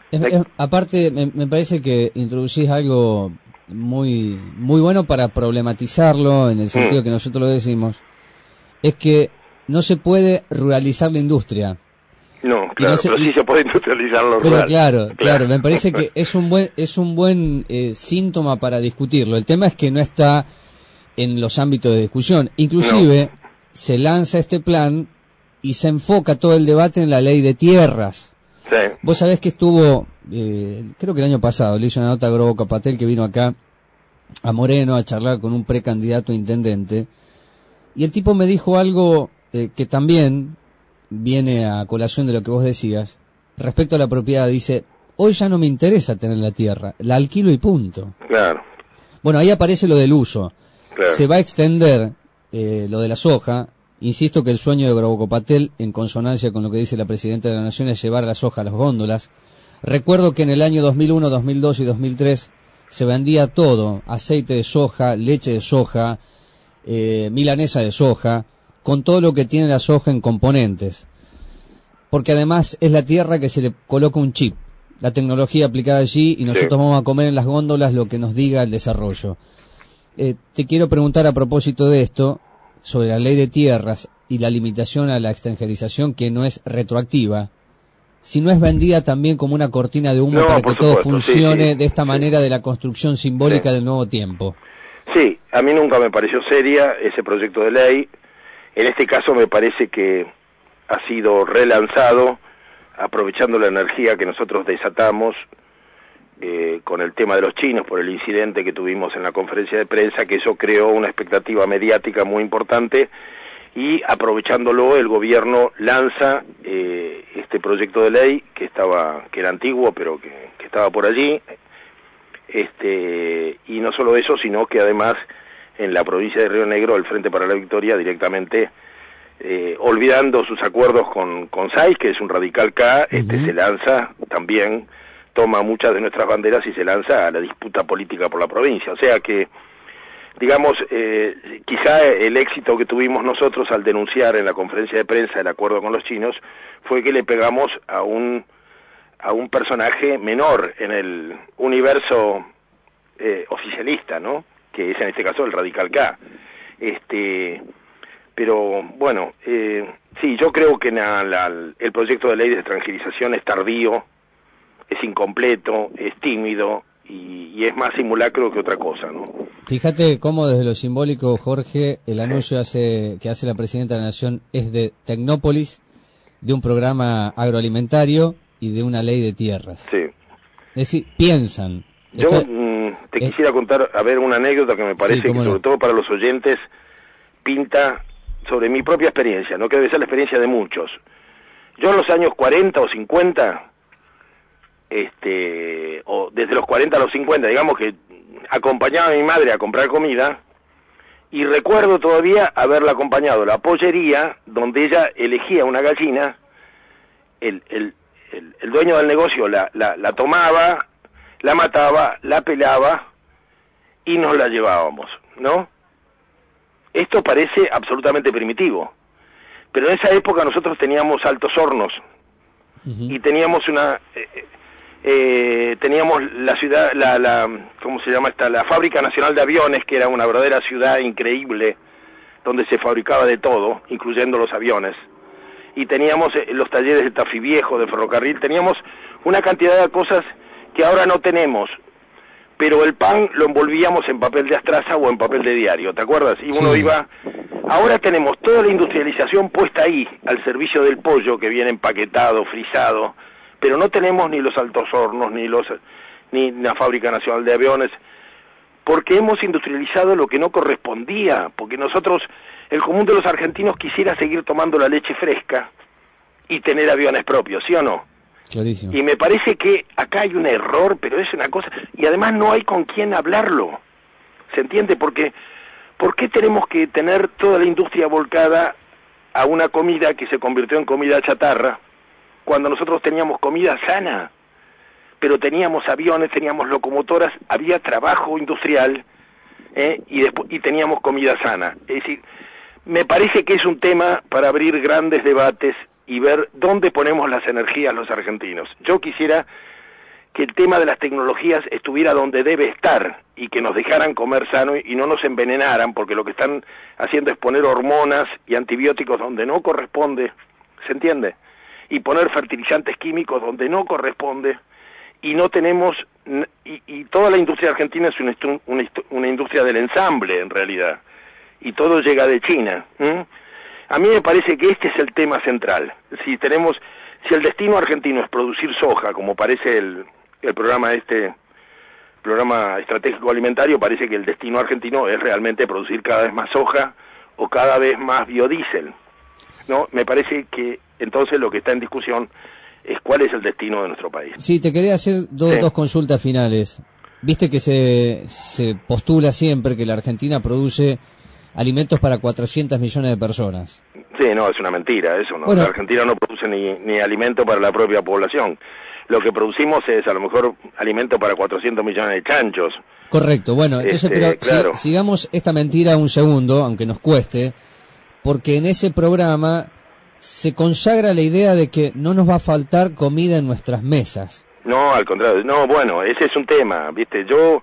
Aparte, me parece que introducís algo muy bueno para problematizarlo, en el sentido que nosotros lo decimos, es que no se puede ruralizar la industria. No, claro, pero sí se puede industrializar lo rural. Claro, me parece que es un buen síntoma para discutirlo. El tema es que no está en los ámbitos de discusión. Inclusive, se lanza este plan y se enfoca todo el debate en la ley de tierras. Sí. Vos sabés que estuvo, creo que el año pasado, le hizo una nota a Grobo Capatel, que vino acá a Moreno a charlar con un precandidato a intendente, y el tipo me dijo algo que también viene a colación de lo que vos decías, respecto a la propiedad. Dice, hoy ya no me interesa tener la tierra, la alquilo y punto. Claro. Bueno, ahí aparece lo del uso. Claro. Se va a extender lo de la soja. Insisto que el sueño de Grobocopatel, en consonancia con lo que dice la Presidenta de la Nación, es llevar la soja a las góndolas. Recuerdo que en el año 2001, 2002 y 2003 se vendía todo, aceite de soja, leche de soja, milanesa de soja, con todo lo que tiene la soja en componentes. Porque además es la tierra que se le coloca un chip, la tecnología aplicada allí, y nosotros vamos a comer en las góndolas lo que nos diga el desarrollo. Te quiero preguntar a propósito de esto, sobre la ley de tierras y la limitación a la extranjerización, que no es retroactiva, si no es vendida también como una cortina de humo para que todo funcione de esta manera de la construcción simbólica del nuevo tiempo. Sí, a mí nunca me pareció seria ese proyecto de ley. En este caso me parece que ha sido relanzado aprovechando la energía que nosotros desatamos con el tema de los chinos por el incidente que tuvimos en la conferencia de prensa, que eso creó una expectativa mediática muy importante, y aprovechándolo el gobierno lanza este proyecto de ley que era antiguo pero que estaba por allí, y no solo eso, sino que además en la provincia de Río Negro el Frente para la Victoria directamente olvidando sus acuerdos con SAIS, que es un radical K, se lanza también, toma muchas de nuestras banderas y se lanza a la disputa política por la provincia. O sea que, digamos, quizá el éxito que tuvimos nosotros al denunciar en la conferencia de prensa el acuerdo con los chinos fue que le pegamos a un personaje menor en el universo oficialista, ¿no? Que es en este caso el radical K. Pero bueno, sí, yo creo que el proyecto de ley de extranjerización es tardío, es incompleto, es tímido y es más simulacro que otra cosa, ¿no? Fíjate cómo desde lo simbólico, Jorge, el anuncio que hace la Presidenta de la Nación es de Tecnópolis, de un programa agroalimentario, y de una ley de tierras. Sí. Es decir, piensan. Yo te quisiera contar, a ver, una anécdota que me parece que sobre todo para los oyentes pinta sobre mi propia experiencia, no que debe ser la experiencia de muchos. Yo en los años 40 o 50, o desde los 40 a los 50, digamos que acompañaba a mi madre a comprar comida, y recuerdo todavía haberla acompañado a la pollería, donde ella elegía una gallina, el dueño del negocio la tomaba, la mataba, la pelaba, y nos la llevábamos, ¿no? Esto parece absolutamente primitivo, pero en esa época nosotros teníamos altos hornos, y teníamos teníamos la ciudad, ¿cómo se llama esta? La Fábrica Nacional de Aviones, que era una verdadera ciudad increíble, donde se fabricaba de todo, incluyendo los aviones. Y teníamos los talleres de Tafí Viejo, de ferrocarril, teníamos una cantidad de cosas que ahora no tenemos. Pero el pan lo envolvíamos en papel de astraza o en papel de diario, ¿te acuerdas? Y uno iba... Ahora tenemos toda la industrialización puesta ahí, al servicio del pollo, que viene empaquetado, frisado, pero no tenemos ni los altos hornos, ni la Fábrica Nacional de Aviones, porque hemos industrializado lo que no correspondía, porque nosotros, el común de los argentinos quisiera seguir tomando la leche fresca y tener aviones propios, ¿sí o no? Clarísimo. Y me parece que acá hay un error, pero es una cosa, y además no hay con quién hablarlo, ¿se entiende? Porque, ¿por qué tenemos que tener toda la industria volcada a una comida que se convirtió en comida chatarra, cuando nosotros teníamos comida sana, pero teníamos aviones, teníamos locomotoras, había trabajo industrial, y teníamos comida sana? Es decir, me parece que es un tema para abrir grandes debates y ver dónde ponemos las energías los argentinos. Yo quisiera que el tema de las tecnologías estuviera donde debe estar y que nos dejaran comer sano y no nos envenenaran, porque lo que están haciendo es poner hormonas y antibióticos donde no corresponde, ¿se entiende? Y poner fertilizantes químicos donde no corresponde, y no tenemos, y toda la industria argentina es una industria del ensamble en realidad, y todo llega de China. A mí me parece que este es el tema central. Si el destino argentino es producir soja, como parece el programa programa estratégico alimentario, parece que el destino argentino es realmente producir cada vez más soja o cada vez más biodiesel, ¿no? Me parece que entonces lo que está en discusión es cuál es el destino de nuestro país. Sí, te quería hacer dos consultas finales. Viste que se postula siempre que la Argentina produce alimentos para 400 millones de personas. Sí, no, es una mentira eso, ¿no? Bueno, la Argentina no produce ni alimento para la propia población. Lo que producimos es a lo mejor alimento para 400 millones de chanchos. Correcto, bueno, entonces pero claro. Sigamos esta mentira un segundo, aunque nos cueste, porque en ese programa se consagra la idea de que no nos va a faltar comida en nuestras mesas. No, al contrario, no, bueno, ese es un tema, ¿viste?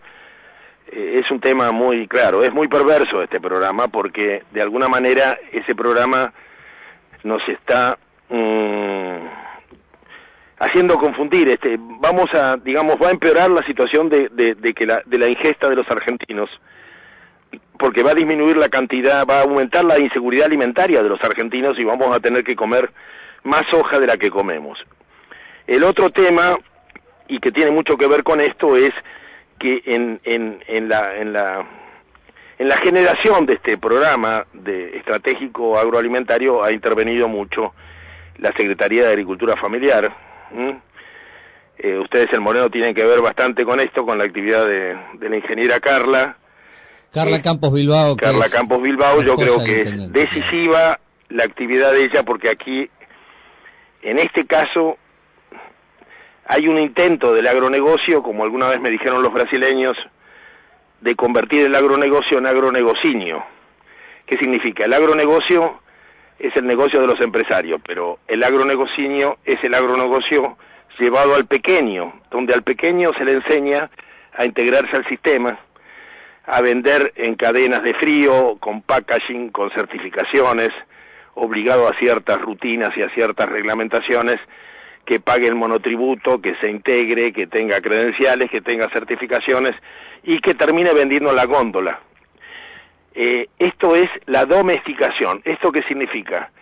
Es un tema muy claro, es muy perverso este programa, porque de alguna manera ese programa nos está haciendo confundir, va a empeorar la situación de la ingesta de los argentinos, porque va a disminuir la cantidad, va a aumentar la inseguridad alimentaria de los argentinos y vamos a tener que comer más soja de la que comemos. El otro tema, y que tiene mucho que ver con esto, es que en la generación de este programa de estratégico agroalimentario ha intervenido mucho la Secretaría de Agricultura Familiar. Ustedes en Moreno tienen que ver bastante con esto, con la actividad de la ingeniera Carla Campos Bilbao. Campos Bilbao, yo creo que es decisiva la actividad de ella, porque aquí, en este caso, hay un intento del agronegocio, como alguna vez me dijeron los brasileños, de convertir el agronegocio en agronegocinio. ¿Qué significa? El agronegocio es el negocio de los empresarios, pero el agronegocinio es el agronegocio llevado al pequeño, donde al pequeño se le enseña a integrarse al sistema, a vender en cadenas de frío, con packaging, con certificaciones, obligado a ciertas rutinas y a ciertas reglamentaciones, que pague el monotributo, que se integre, que tenga credenciales, que tenga certificaciones y que termine vendiendo la góndola. Esto es la domesticación. ¿Esto qué significa?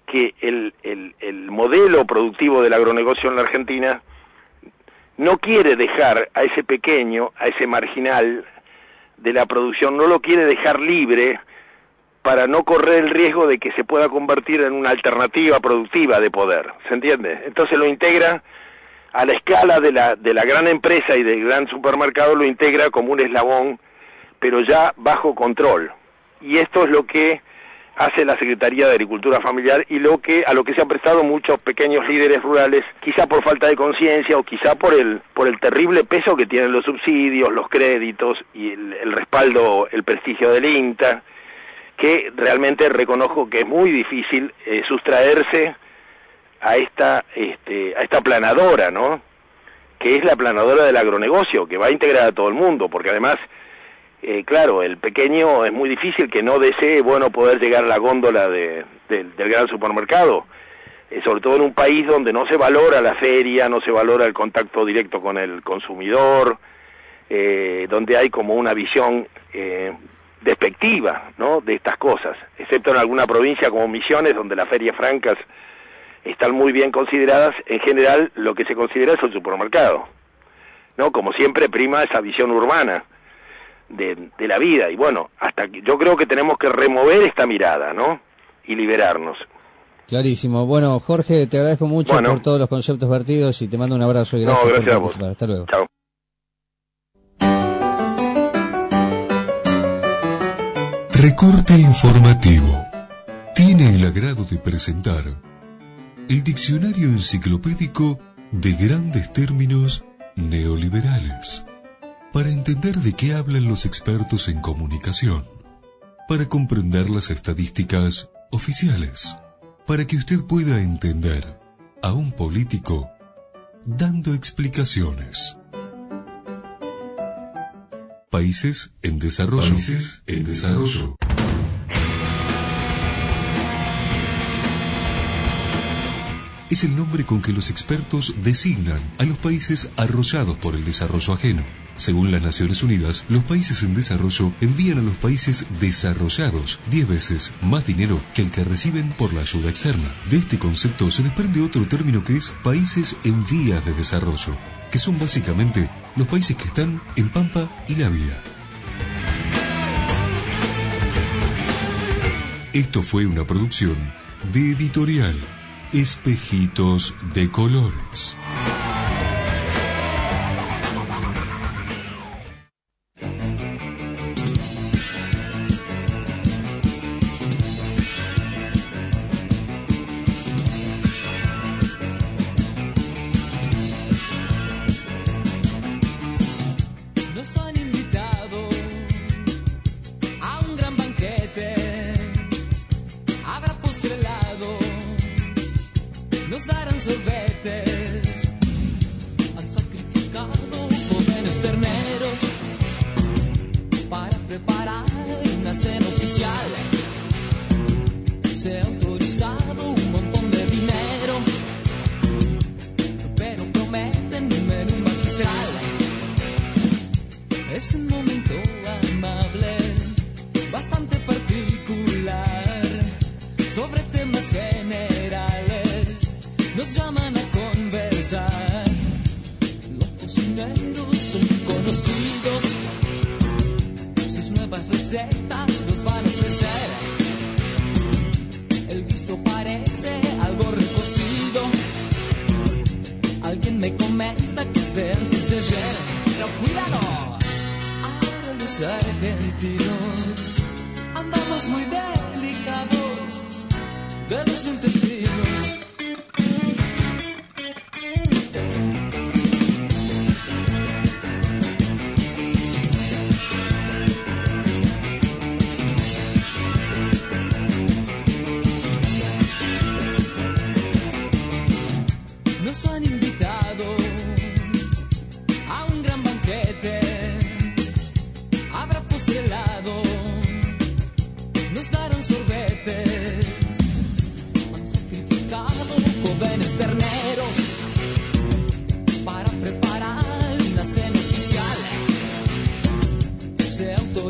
que el modelo productivo del agronegocio en la Argentina no quiere dejar a ese pequeño, a ese marginal de la producción, no lo quiere dejar libre para no correr el riesgo de que se pueda convertir en una alternativa productiva de poder, ¿se entiende? Entonces lo integra a la escala de la gran empresa y del gran supermercado, lo integra como un eslabón, pero ya bajo control. Y esto es lo que hace la Secretaría de Agricultura Familiar y a lo que se han prestado muchos pequeños líderes rurales, quizá por falta de conciencia o quizá por el terrible peso que tienen los subsidios, los créditos y el respaldo, el prestigio del INTA, que realmente reconozco que es muy difícil sustraerse a esta planadora, ¿no? Que es la planadora del agronegocio, que va a integrar a todo el mundo, porque además claro, el pequeño es muy difícil que no desee, poder llegar a la góndola del gran supermercado, sobre todo en un país donde no se valora la feria, no se valora el contacto directo con el consumidor, donde hay como una visión despectiva, ¿no?, de estas cosas, excepto en alguna provincia como Misiones, donde las ferias francas están muy bien consideradas. En general lo que se considera es el supermercado, ¿no? Como siempre prima esa visión urbana de la vida, y yo creo que tenemos que remover esta mirada, ¿no?, y liberarnos. Clarísimo. Bueno, Jorge, te agradezco mucho por todos los conceptos vertidos y te mando un abrazo y gracias por participar. Hasta luego. Chao. Recorte informativo. Tiene el agrado de presentar el diccionario enciclopédico de grandes términos neoliberales, para entender de qué hablan los expertos en comunicación, para comprender las estadísticas oficiales, para que usted pueda entender a un político dando explicaciones. Países en desarrollo. Países en desarrollo. Es el nombre con que los expertos designan a los países arrollados por el desarrollo ajeno. Según las Naciones Unidas, los países en desarrollo envían a los países desarrollados 10 veces más dinero que el que reciben por la ayuda externa. De este concepto se desprende otro término que es países en vías de desarrollo, que son básicamente los países que están en Pampa y la Vía. Esto fue una producción de Editorial Espejitos de Colores.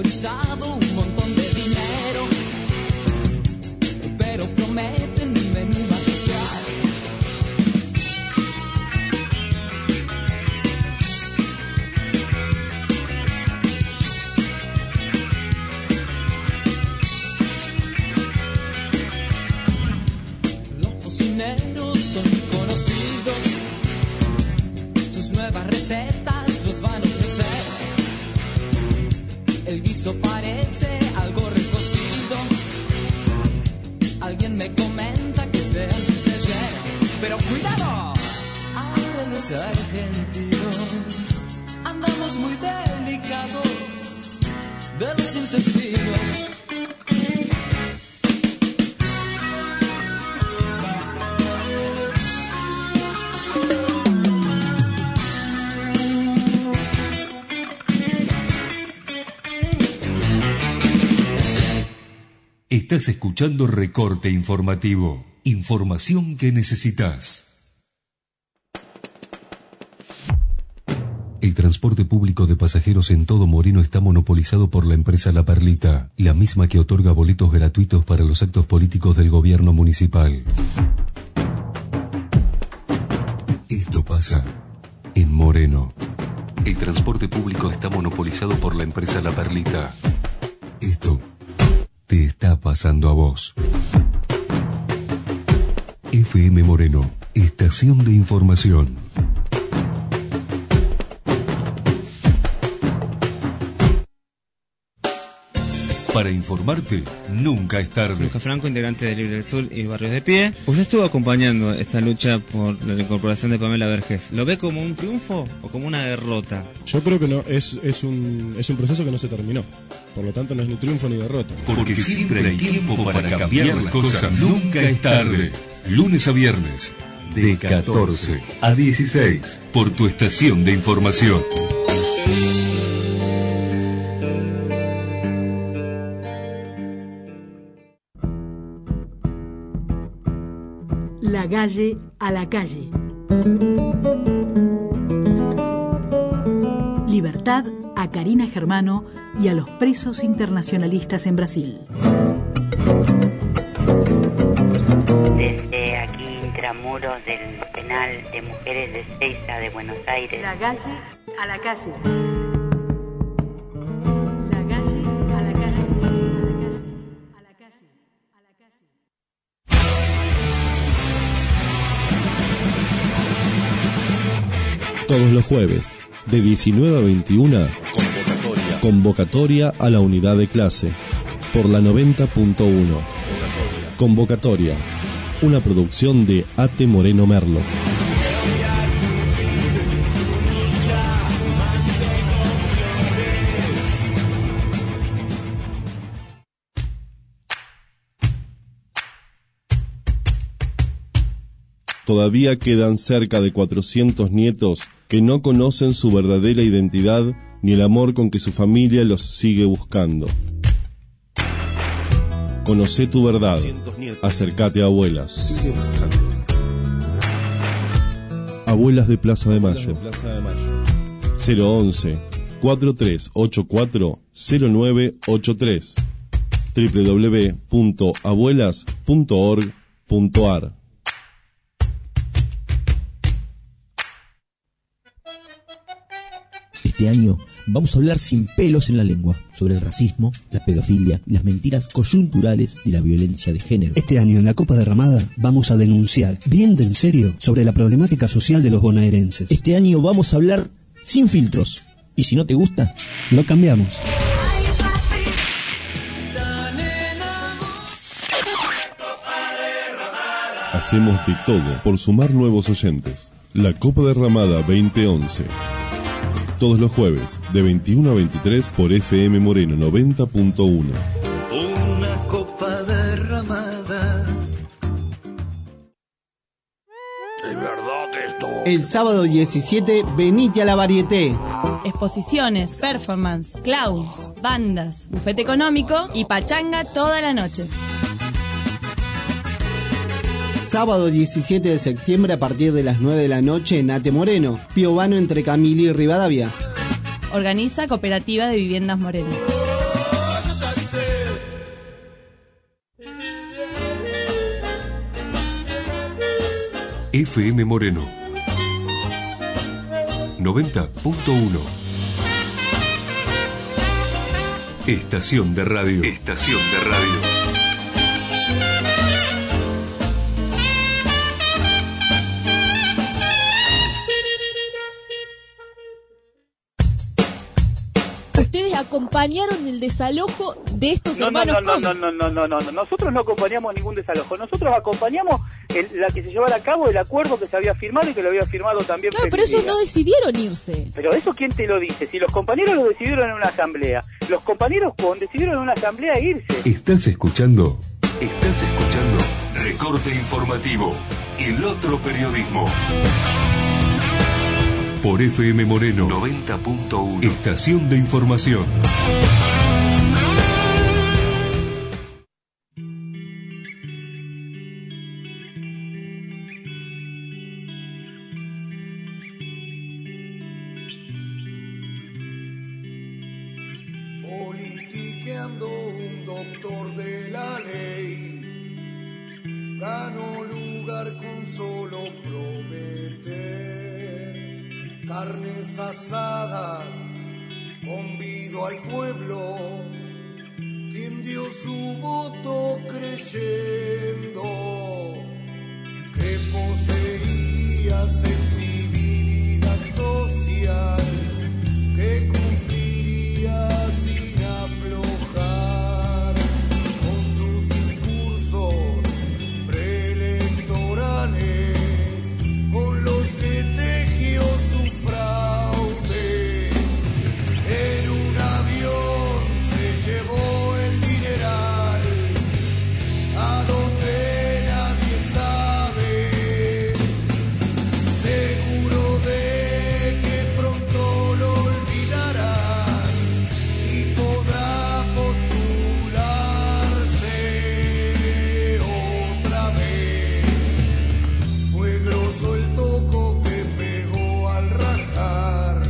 Un montón de dinero, pero prometen un menú son conocidos, sus nuevas recetas los van a ofrecer. El guiso parece algo recocido, alguien me comenta que es de antes de ayer, pero cuidado, ahora los argentinos andamos muy delicados de los intestinos. Estás escuchando Recorte Informativo. Información que necesitas. El transporte público de pasajeros en todo Moreno está monopolizado por la empresa La Perlita, la misma que otorga boletos gratuitos para los actos políticos del gobierno municipal. Esto pasa en Moreno. El transporte público está monopolizado por la empresa La Perlita. Esto te está pasando a vos. FM Moreno, estación de información. Para informarte, nunca es tarde. Lucas Franco, integrante de Libre del Sur y Barrios de Pie. Usted estuvo acompañando esta lucha por la incorporación de Pamela Vergés. ¿Lo ve como un triunfo o como una derrota? Yo creo que no, es un proceso que no se terminó. Por lo tanto, no es ni triunfo ni derrota. Porque siempre hay tiempo para cambiar las cosas. Nunca es tarde. Lunes a viernes, de 14 a 16, por tu estación de información. La Galle a la calle. Libertad a Karina Germano y a los presos internacionalistas en Brasil. Desde aquí, intramuros del penal de mujeres de Ezeiza de Buenos Aires. La Galle a la calle. La Galle a la calle. A la calle. A la calle. Todos los jueves, de 19 a 21, convocatoria a la unidad de clase, por la 90.1. Convocatoria, una producción de A.T. Moreno Merlo. Todavía quedan cerca de 400 nietos que no conocen su verdadera identidad ni el amor con que su familia los sigue buscando. Conocé tu verdad. Acércate a Abuelas. Abuelas de Plaza de Mayo. 011 4384 0983 www.abuelas.org.ar. Este año vamos a hablar sin pelos en la lengua sobre el racismo, la pedofilia y las mentiras coyunturales de la violencia de género. Este año en la Copa Derramada vamos a denunciar, bien de en serio, sobre la problemática social de los bonaerenses. Este año vamos a hablar sin filtros. Y si no te gusta, lo cambiamos. Hacemos de todo por sumar nuevos oyentes. La Copa Derramada 2011. Todos los jueves, de 21 a 23, por FM Moreno 90.1. Una copa derramada. ¿Es verdad esto? El sábado 17, venite a la Varieté. Exposiciones, performance, clowns, bandas, bufete económico y pachanga toda la noche. Sábado 17 de septiembre a partir de las 9 de la noche en A.T. Moreno, Piovano entre Camili y Rivadavia. Organiza Cooperativa de Viviendas Moreno. FM Moreno 90.1. Estación de radio. Estación de radio. acompañaron el desalojo de estos hermanos Combs. No, nosotros no acompañamos ningún desalojo, nosotros acompañamos la que se llevara a cabo el acuerdo que se había firmado y que lo había firmado también. Claro, pero ellos no decidieron irse. Pero eso, ¿quién te lo dice? Si los compañeros lo decidieron en una asamblea, los compañeros decidieron en una asamblea irse. ¿Estás escuchando? Recorte Informativo, el otro periodismo. Por FM Moreno 90.1, Estación de Información. Politiqueando un doctor de la ley, ganó lugar con solo prometer carnes asadas, convido al pueblo, quien dio su voto creyendo que poseía sensibilidad social, que cumpliría sin aflojar con sus discursos preelectorales, con los que tejió su fraude. En un avión se llevó el dineral a donde nadie sabe, seguro de que pronto lo olvidarán y podrá postularse otra vez. Fue grosso el toco que pegó al rajar,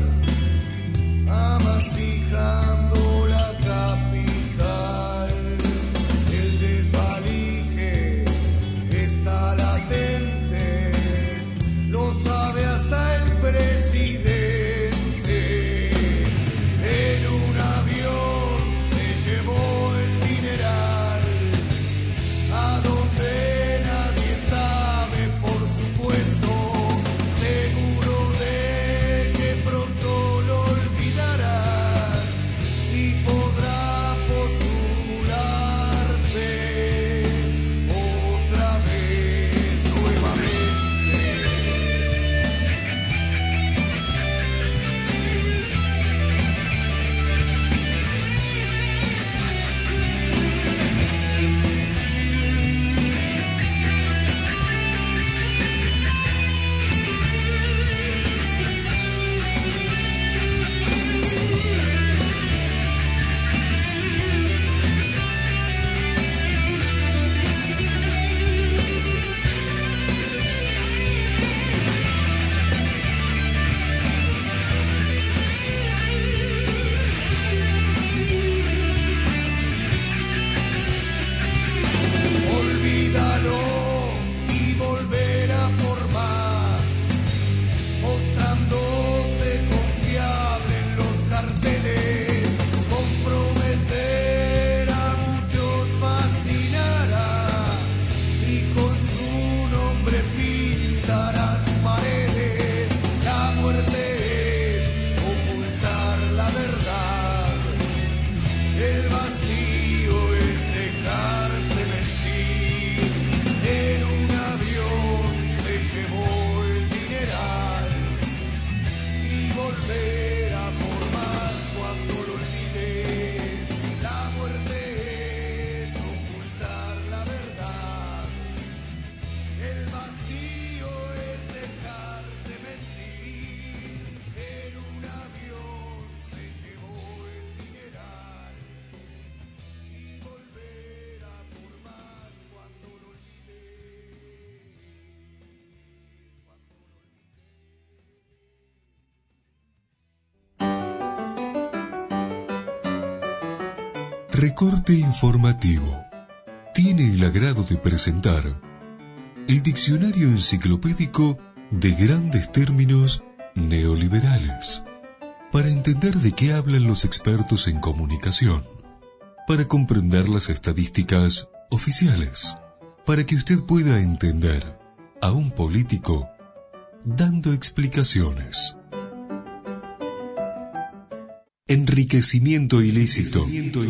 amasijando la capital. El desvalije está latente, lo sabe hasta el presidente. En un avión se llevó el dineral a donde nadie sabe, por supuesto, seguro de que pronto lo olvidarán y podrá postularse otra vez nuevamente. Olvídalo y volverá por más, mostrándose confiable en los carteles. Comprometer a muchos fascinará y con su nombre pintarán paredes. La muerte es ocultar la verdad, el vacío es dejarse mentir. En un avión se llevó el dineral y volverá por más cuando lo olvide. La muerte es ocultar la verdad, el vacío es dejarse mentir. En un avión se llevó el dineral y volverá por más cuando lo olvide. Recorte Informativo tiene el agrado de presentar el diccionario enciclopédico de grandes términos neoliberales, para entender de qué hablan los expertos en comunicación, para comprender las estadísticas oficiales, para que usted pueda entender a un político dando explicaciones. Enriquecimiento ilícito.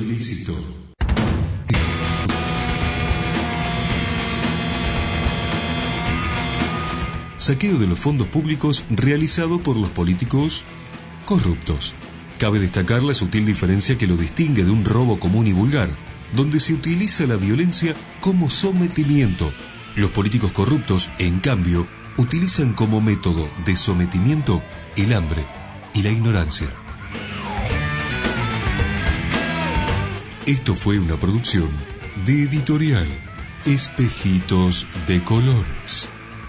Saqueo de los fondos públicos realizado por los políticos corruptos. Cabe destacar la sutil diferencia que lo distingue de un robo común y vulgar, donde se utiliza la violencia como sometimiento. Los políticos corruptos, en cambio, utilizan como método de sometimiento el hambre y la ignorancia. Esto fue una producción de Editorial Espejitos de Colores.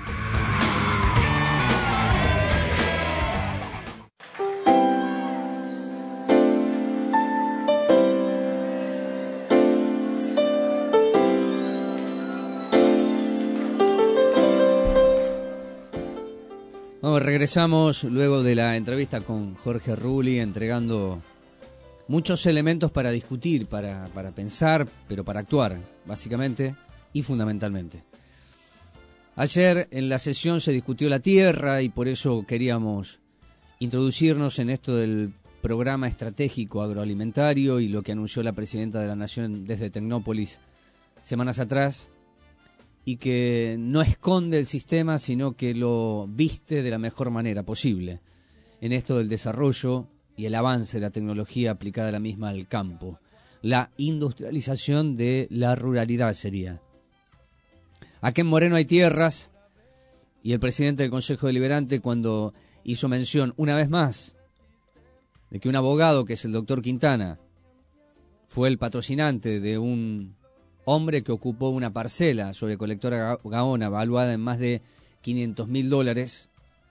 Regresamos luego de la entrevista con Jorge Rulli, entregando muchos elementos para discutir, para pensar, pero para actuar, básicamente y fundamentalmente. Ayer en la sesión se discutió la tierra y por eso queríamos introducirnos en esto del programa estratégico agroalimentario y lo que anunció la presidenta de la Nación desde Tecnópolis semanas atrás, y que no esconde el sistema, sino que lo viste de la mejor manera posible en esto del desarrollo y el avance de la tecnología aplicada a la misma al campo. La industrialización de la ruralidad sería. Aquí en Moreno hay tierras, y el presidente del Consejo Deliberante, cuando hizo mención una vez más de que un abogado, que es el doctor Quintana, fue el patrocinante de un hombre que ocupó una parcela sobre Colectora Gaona valuada en más de $500.000,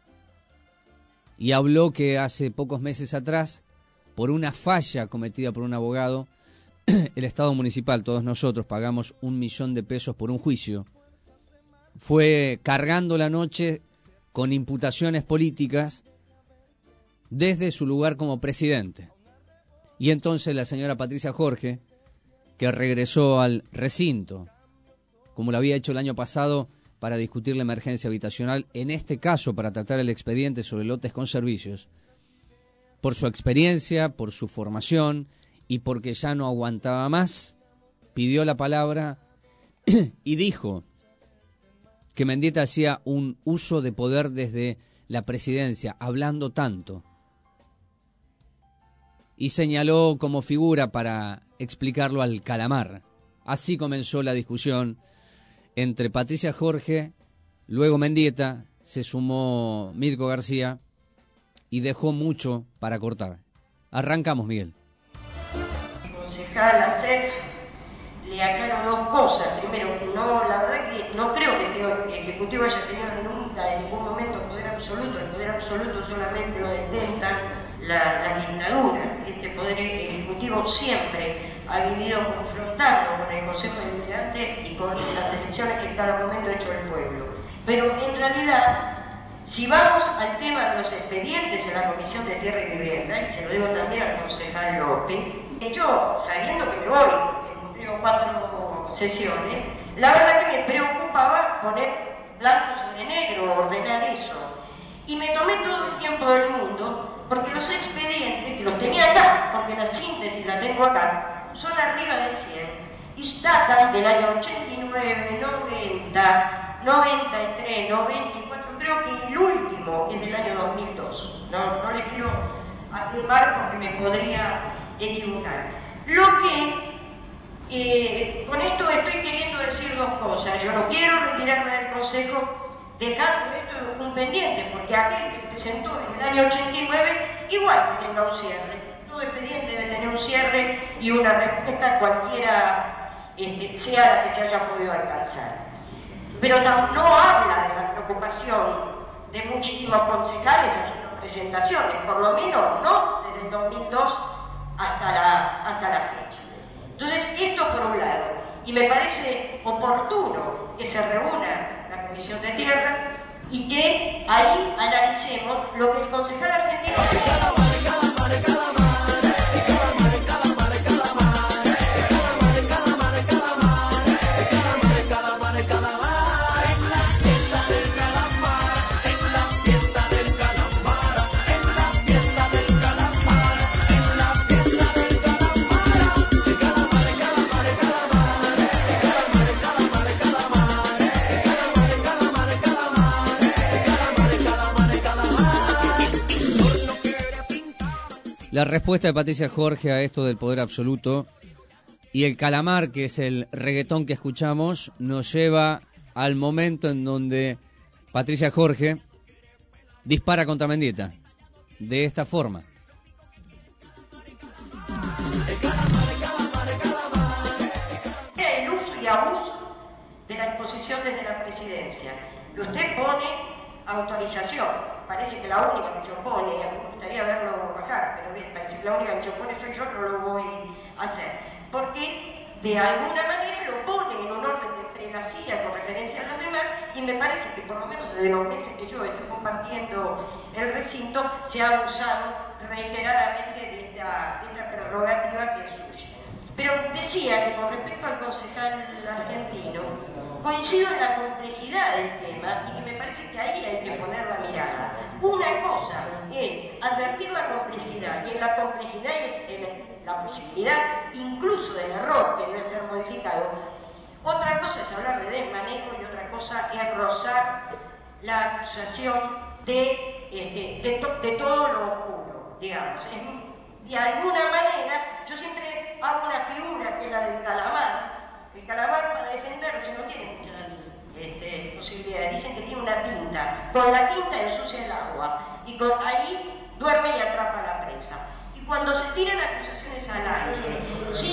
y habló que hace pocos meses atrás, por una falla cometida por un abogado, el Estado municipal, todos nosotros, pagamos $1 millón por un juicio. Fue cargando la noche con imputaciones políticas desde su lugar como presidente. Y entonces la señora Patricia Jorge, que regresó al recinto, como lo había hecho el año pasado, para discutir la emergencia habitacional, en este caso para tratar el expediente sobre lotes con servicios, por su experiencia, por su formación y porque ya no aguantaba más, pidió la palabra y dijo que Mendieta hacía un uso de poder desde la presidencia, hablando tanto, y señaló como figura para explicarlo al calamar. Así comenzó la discusión entre Patricia Jorge, luego Mendieta, se sumó Mirko García y dejó mucho para cortar. Arrancamos, Miguel. Concejal Acef, le aclaro dos cosas. Primero, la verdad que no creo que el Ejecutivo haya tenido nunca en ningún momento poder absoluto. El poder absoluto solamente lo detentan las dictaduras. Este poder ejecutivo siempre ha vivido confrontando con el Consejo Deliberante y con las elecciones que en cada momento ha hecho el pueblo. Pero en realidad, si vamos al tema de los expedientes en la Comisión de Tierra y Vivienda, y se lo digo también al concejal López, yo, sabiendo que me voy en 3 o 4 sesiones, la verdad que me preocupaba poner blanco sobre negro, ordenar eso. Y me tomé todo el tiempo del mundo, porque los expedientes, que los tenía acá, porque la síntesis la tengo acá, son arriba de 100, y datan del año 89, 90, 93, 94, creo que el último es del año 2002. No les quiero afirmar porque me podría equivocar. Lo que, con esto estoy queriendo decir dos cosas. Yo no quiero retirarme del Consejo dejando esto un pendiente, porque aquel que presentó en el año 89 igual que tenga un cierre. Todo expediente debe tener un cierre y una respuesta cualquiera sea la que se haya podido alcanzar. Pero no habla de la preocupación de muchísimos concejales haciendo presentaciones, por lo menos no desde el 2002 hasta la fecha. Entonces, esto por un lado, y me parece oportuno que se reúna la Comisión de Tierras y que ahí analicemos lo que el concejal argentino... La respuesta de Patricia Jorge a esto del poder absoluto y el calamar, que es el reggaetón que escuchamos, nos lleva al momento en donde Patricia Jorge dispara contra Mendieta de esta forma. El uso y abuso de la exposición desde la presidencia, que usted pone autorización, parece que la única que se opone, y a mí me gustaría verlo bajar, pero bien, parece que la única que se opone soy yo, no lo voy a hacer, porque de alguna manera lo pone en un orden de primacía con referencia a los demás, y me parece que por lo menos desde los meses que yo estoy compartiendo el recinto, se ha abusado reiteradamente de esta prerrogativa que es suya. Pero decía que con respecto al concejal argentino, coincido en la complejidad del tema y que me parece que ahí hay que poner la mirada. Una cosa es advertir la complejidad, y en la complejidad es la posibilidad incluso del error que debe ser modificado. Otra cosa es hablar de desmanejo y otra cosa es rozar la acusación de todo lo oscuro, digamos. De alguna manera, yo siempre hago una figura que es la del calamar. El calamar, para defenderse, no tiene muchas posibilidades. Dicen que tiene una tinta. Con la tinta ensucia el agua y ahí duerme y atrapa la presa. Y cuando se tiran acusaciones al aire, sí,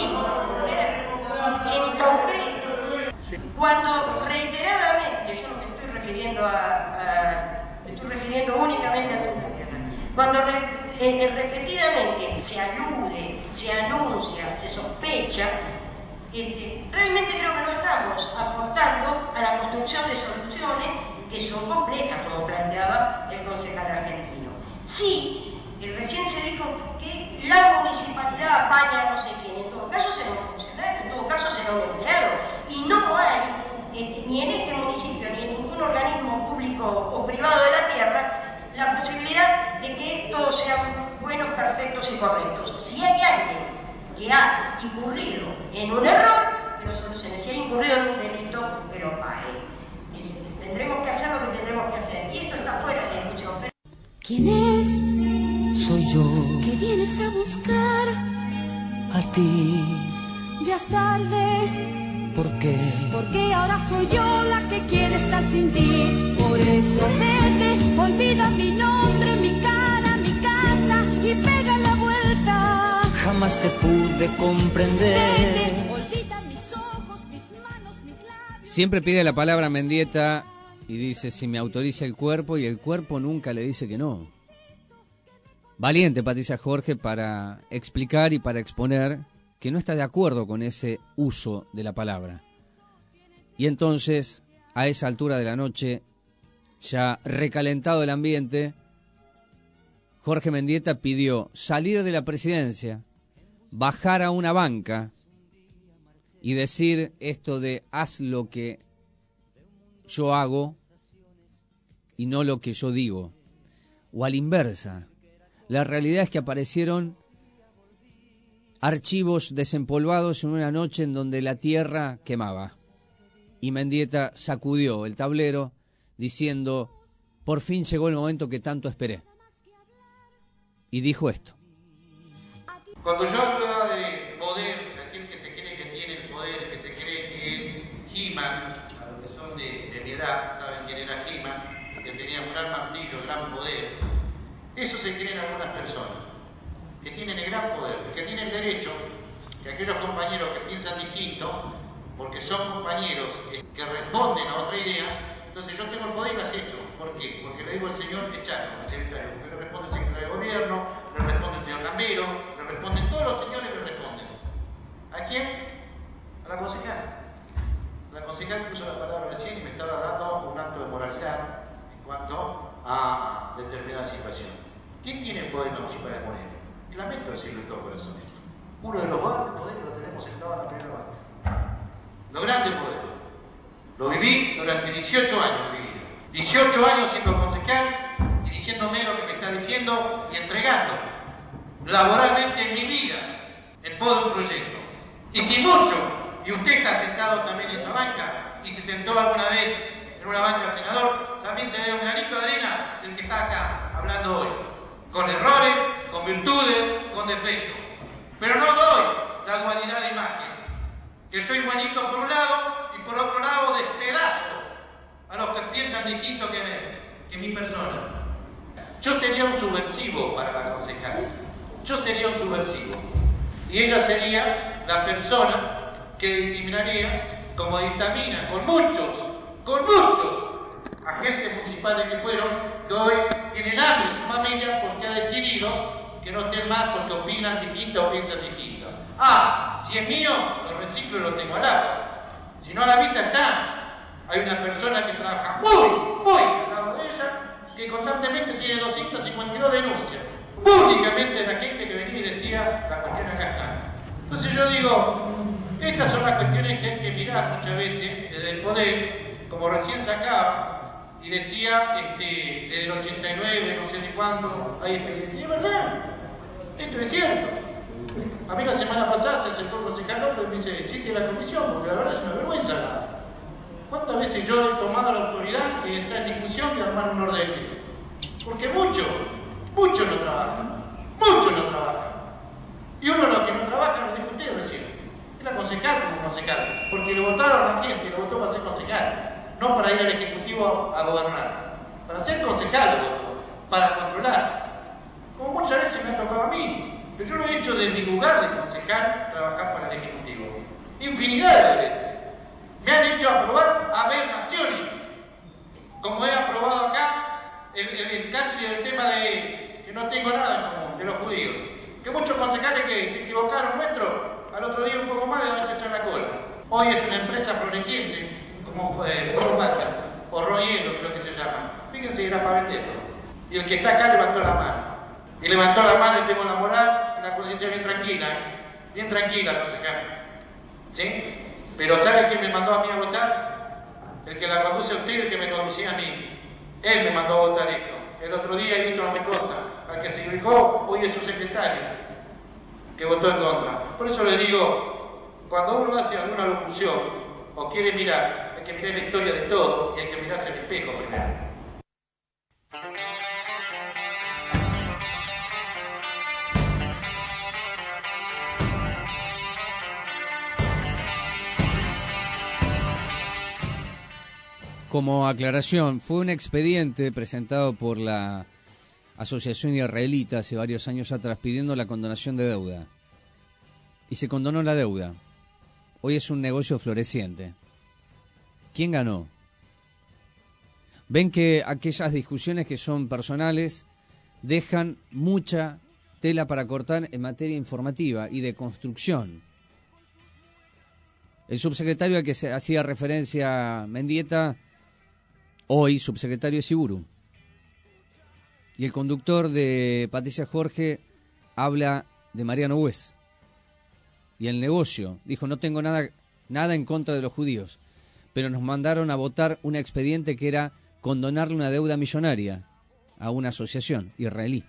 en concreto, cuando reiteradamente, yo no me estoy refiriendo me estoy refiriendo únicamente a tu gobierno, cuando repetidamente se alude, se anuncia, se sospecha, realmente creo que no estamos aportando a la construcción de soluciones que son complejas, como planteaba el concejal argentino. Sí, recién se dijo que la municipalidad apaña a no sé quién, en todo caso será un funcionario, en todo caso será un empleado, y no hay, ni en este municipio, ni en ningún organismo público o privado de la tierra, la posibilidad de que todos sean buenos, perfectos y correctos. Si hay alguien que ha incurrido en un error, que lo solucione. Si ha incurrido en un delito, que lo pague. Tendremos que hacer lo que tendremos que hacer. Y esto está fuera de discusión. Pero... ¿Quién es? Soy yo. ¿Qué vienes a buscar? A ti. Ya es tarde. ¿Por qué? Porque ahora soy yo la que quiere estar sin ti. Por eso vete, olvida mi nombre, mi cara, mi casa y pega la vuelta. Jamás te pude comprender. Vete, olvida mis ojos, mis manos, mis labios. Siempre pide la palabra Mendieta y dice si me autoriza el cuerpo, y el cuerpo nunca le dice que no. Valiente Patricia Jorge para explicar y para exponer que no está de acuerdo con ese uso de la palabra. Y entonces, a esa altura de la noche, ya recalentado el ambiente, Jorge Mendieta pidió salir de la presidencia, bajar a una banca y decir esto de haz lo que yo hago y no lo que yo digo. O a la inversa. La realidad es que aparecieron archivos desempolvados en una noche en donde la tierra quemaba. Y Mendieta sacudió el tablero diciendo, por fin llegó el momento que tanto esperé. Y dijo esto. Cuando yo hablaba de poder, de aquel que se cree que tiene el poder, que se cree que es He-Man, a los que son de mi edad, saben quién era He-Man, que tenía un gran martillo, gran poder. Eso se creen algunas personas, que tienen el gran poder, que tienen derecho, que aquellos compañeros que piensan distinto, porque son compañeros que responden a otra idea, entonces yo tengo el poder y las echo. ¿Por qué? Porque le digo al señor Echano, al secretario, porque le responde el secretario de gobierno, le responde el señor Lambero, le responden todos los señores, le responden. ¿A quién? A la concejal. La concejal que usa la palabra recién y me estaba dando un acto de moralidad en cuanto a determinada situación. ¿Quién tiene el poder en la municipalidad de Moreno? Y lamento decirlo de todo corazón esto. Uno de los grandes poderes lo tenemos sentado en la primera banca. Los grandes poderes. Lo viví durante 18 años. 18 años siendo concejal y diciéndome lo que me está diciendo y entregando laboralmente en mi vida en pos de un proyecto. Y si mucho, y usted está sentado también en esa banca y se sentó alguna vez en una banca del senador, también se le da un granito de arena del que está acá hablando hoy. Con errores, con virtudes, con defectos. Pero no doy la dualidad de imagen, que soy buenito por un lado y por otro lado despedazo a los que piensan distinto que mi persona. Yo sería un subversivo para la concejal. Yo sería un subversivo. Y ella sería la persona que discriminaría, como dictamina, con muchos agentes municipales que fueron, que hoy tienen hambre en su familia porque ha decidido que no estén más porque opinan distinto o piensan distinto. Si es mío, lo reciclo y lo tengo al lado. Si no, a la vista está. Hay una persona que trabaja muy al lado de ella, que constantemente tiene 252 denuncias. Públicamente la gente que venía y decía, la cuestión acá está. Entonces yo digo, estas son las cuestiones que hay que mirar muchas veces desde el poder, como recién sacaba, y decía, desde el 89, no sé de cuándo, hay expedientes. Y es verdad, esto es cierto. A mí la semana pasada se acercó el concejal López y me dice, existe la comisión, porque la verdad es una vergüenza. ¿Cuántas veces yo he tomado la autoridad que está en discusión de armar un orden? Porque muchos no trabajan. Y uno de los que no trabaja lo dijo usted recién. Es la concejal como concejal. Porque le votaron a la gente, lo votó para ser concejal. No para ir al Ejecutivo a gobernar. Para ser concejal lo votó. Para controlar. Como muchas veces me ha tocado a mí. Pero yo lo he hecho desde mi lugar de concejal trabajar para el Ejecutivo. Infinidad de veces. Me han hecho aprobar aberraciones. Como he aprobado acá el country del tema de que no tengo nada en común, de los judíos. Que muchos concejales que se equivocaron al otro día un poco más le van a echar la cola. Hoy es una empresa floreciente, como Volkswagen o Royelo, creo que se llama. Fíjense, era para venderlo. Y el que está acá levantó la mano. Y levantó la mano y tengo la moral y la conciencia bien tranquila, bien tranquila, concejal. ¿Sí? Pero ¿sabe quién me mandó a mí a votar? El que la conduce a usted y el que me conducía a mí. Él me mandó a votar esto. El otro día y esto no me consta. Al que se equivocó, hoy es su secretario, que votó en contra. Por eso le digo, cuando uno hace alguna locución o quiere mirar, hay que mirar la historia de todo y hay que mirarse el espejo primero. Como aclaración, fue un expediente presentado por la Asociación Israelita hace varios años atrás pidiendo la condonación de deuda. Y se condonó la deuda. Hoy es un negocio floreciente. ¿Quién ganó? Ven que aquellas discusiones que son personales dejan mucha tela para cortar en materia informativa y de construcción. El subsecretario al que se hacía referencia Mendieta, hoy subsecretario de Siburu. Y el conductor de Patricia Jorge habla de Mariano Hues. Y el negocio, dijo, no tengo nada en contra de los judíos, pero nos mandaron a votar un expediente que era condonarle una deuda millonaria a una asociación israelí.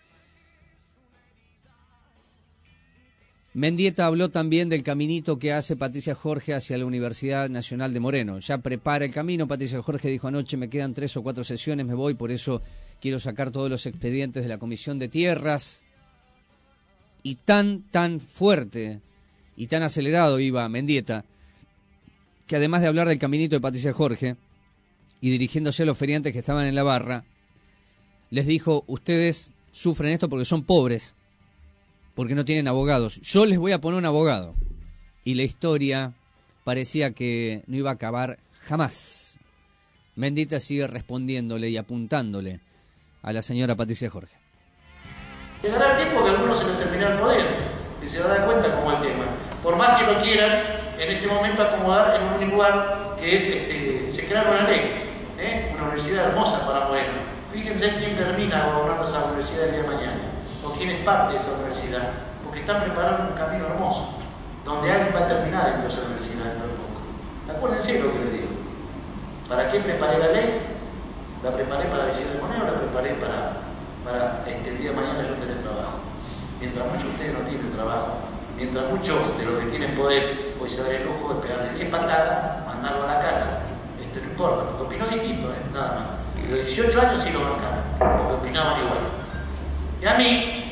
Mendieta habló también del caminito que hace Patricia Jorge hacia la Universidad Nacional de Moreno. Ya prepara el camino. Patricia Jorge dijo anoche, me quedan 3 o 4 sesiones, me voy, por eso quiero sacar todos los expedientes de la Comisión de Tierras. Y tan fuerte y tan acelerado iba Mendieta, que además de hablar del caminito de Patricia Jorge y dirigiéndose a los feriantes que estaban en la barra, les dijo, ustedes sufren esto porque son pobres, porque no tienen abogados. Yo les voy a poner un abogado. Y la historia parecía que no iba a acabar jamás. Mendieta sigue respondiéndole y apuntándole a la señora Patricia Jorge. Llegará el tiempo que a algunos se les terminará el poder y se va a dar cuenta cómo es el tema. Por más que lo quieran, en este momento acomodar en un único lugar que es, se crea una ley, una universidad hermosa para Moreno. Fíjense quién termina gobernando esa universidad el día de mañana. O quién es parte de esa universidad, porque están preparando un camino hermoso, donde alguien va a terminar en esa universidad dentro de poco. Acuérdense lo que les digo. ¿Para qué preparé la ley? La preparé para decir de Moreno, la preparé para el día de mañana yo tener trabajo. Mientras muchos de ustedes no tienen trabajo, mientras muchos de los que tienen poder hoy se dan el lujo de pegarle 10 patadas, mandarlo a la casa, no importa, porque opinó distinto, nada más. Pero 18 años sí lo bancaron, porque opinaban igual. Y a mí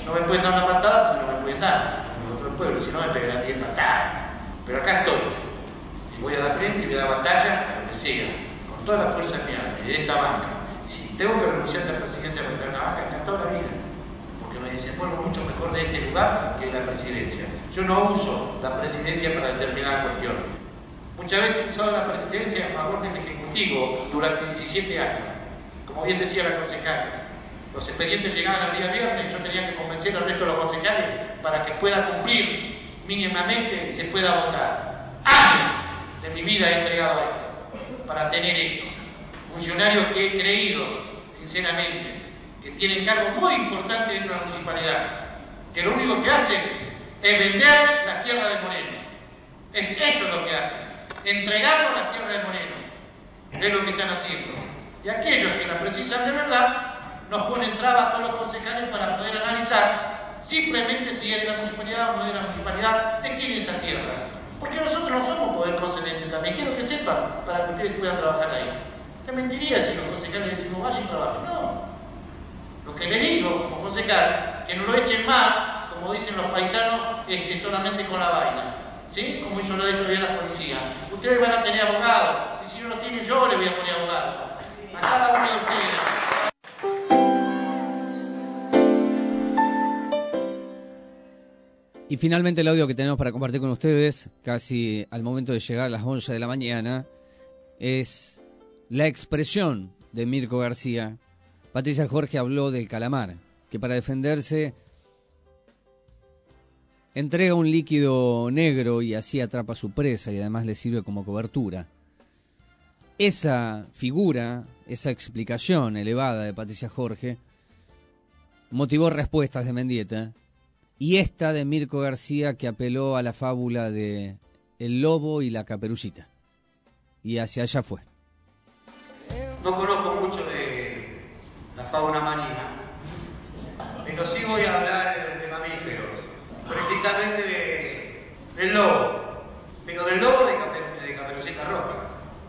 no me pueden dar una patada porque no me pueden dar, como otro pueblo, si no me pegarán 10 patadas. Pero acá estoy, y voy a dar frente y voy a dar batalla a lo que sea, con toda la fuerza de mi alma y de esta banca. Y si tengo que renunciar a esa presidencia para tener una banca, encantado la vida, porque me desenvuelvo mucho mejor de este lugar que de la presidencia. Yo no uso la presidencia para determinada cuestión. Muchas veces he usado la presidencia a favor del Ejecutivo durante 17 años. Como bien decía la concejal, los expedientes llegaban al día viernes, yo tenía que convencer al resto de los concejales para que pueda cumplir mínimamente y se pueda votar. Años de mi vida he entregado a esto, para tener esto. Funcionarios que he creído, sinceramente, que tienen cargos muy importantes dentro de la municipalidad, que lo único que hacen es vender las tierras de Moreno. Eso es lo que hacen, entregarnos las tierras de Moreno. Es lo que están haciendo. Y aquellos que la precisan de verdad, nos ponen trabas a todos los concejales para poder analizar simplemente si es de la municipalidad o no es de la municipalidad, de quién es esa tierra. Porque nosotros no somos poder concedente también, quiero que sepan, para que ustedes puedan trabajar ahí. Me mentiría si los concejales decimos vaya y trabajen, no. Lo que les digo como concejal, que no lo echen más, como dicen los paisanos, solamente con la vaina, ¿sí? Como hizo lo de otro día la policía. Ustedes van a tener abogados, y si no lo tienen yo les voy a poner abogado. A cada uno de ustedes. Y finalmente el audio que tenemos para compartir con ustedes, casi al momento de llegar a las 11 de la mañana, es la expresión de Mirko García. Patricia Jorge habló del calamar, que para defenderse entrega un líquido negro y así atrapa a su presa y además le sirve como cobertura. Esa figura, esa explicación elevada de Patricia Jorge motivó respuestas de Mendieta, y esta de Mirko García, que apeló a la fábula de el lobo y la caperucita. Y hacia allá fue. No conozco mucho de la fauna marina, pero sí voy a hablar de mamíferos, precisamente del lobo, pero del lobo de Caperucita Roja.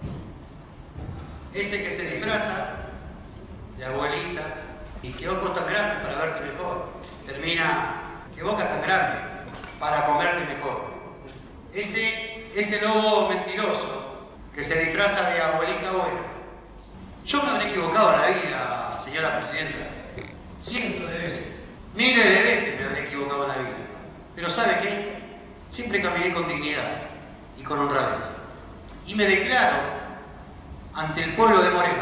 Ese que se disfraza de abuelita y que ojos tan grandes para verte mejor, termina que boca tan grande para comerte mejor. Ese lobo mentiroso que se disfraza de abuelita buena. Yo me habré equivocado en la vida, señora presidenta, cientos de veces, miles de veces me habré equivocado en la vida. Pero ¿sabe qué? Siempre caminé con dignidad y con honradez. Y me declaro ante el pueblo de Moreno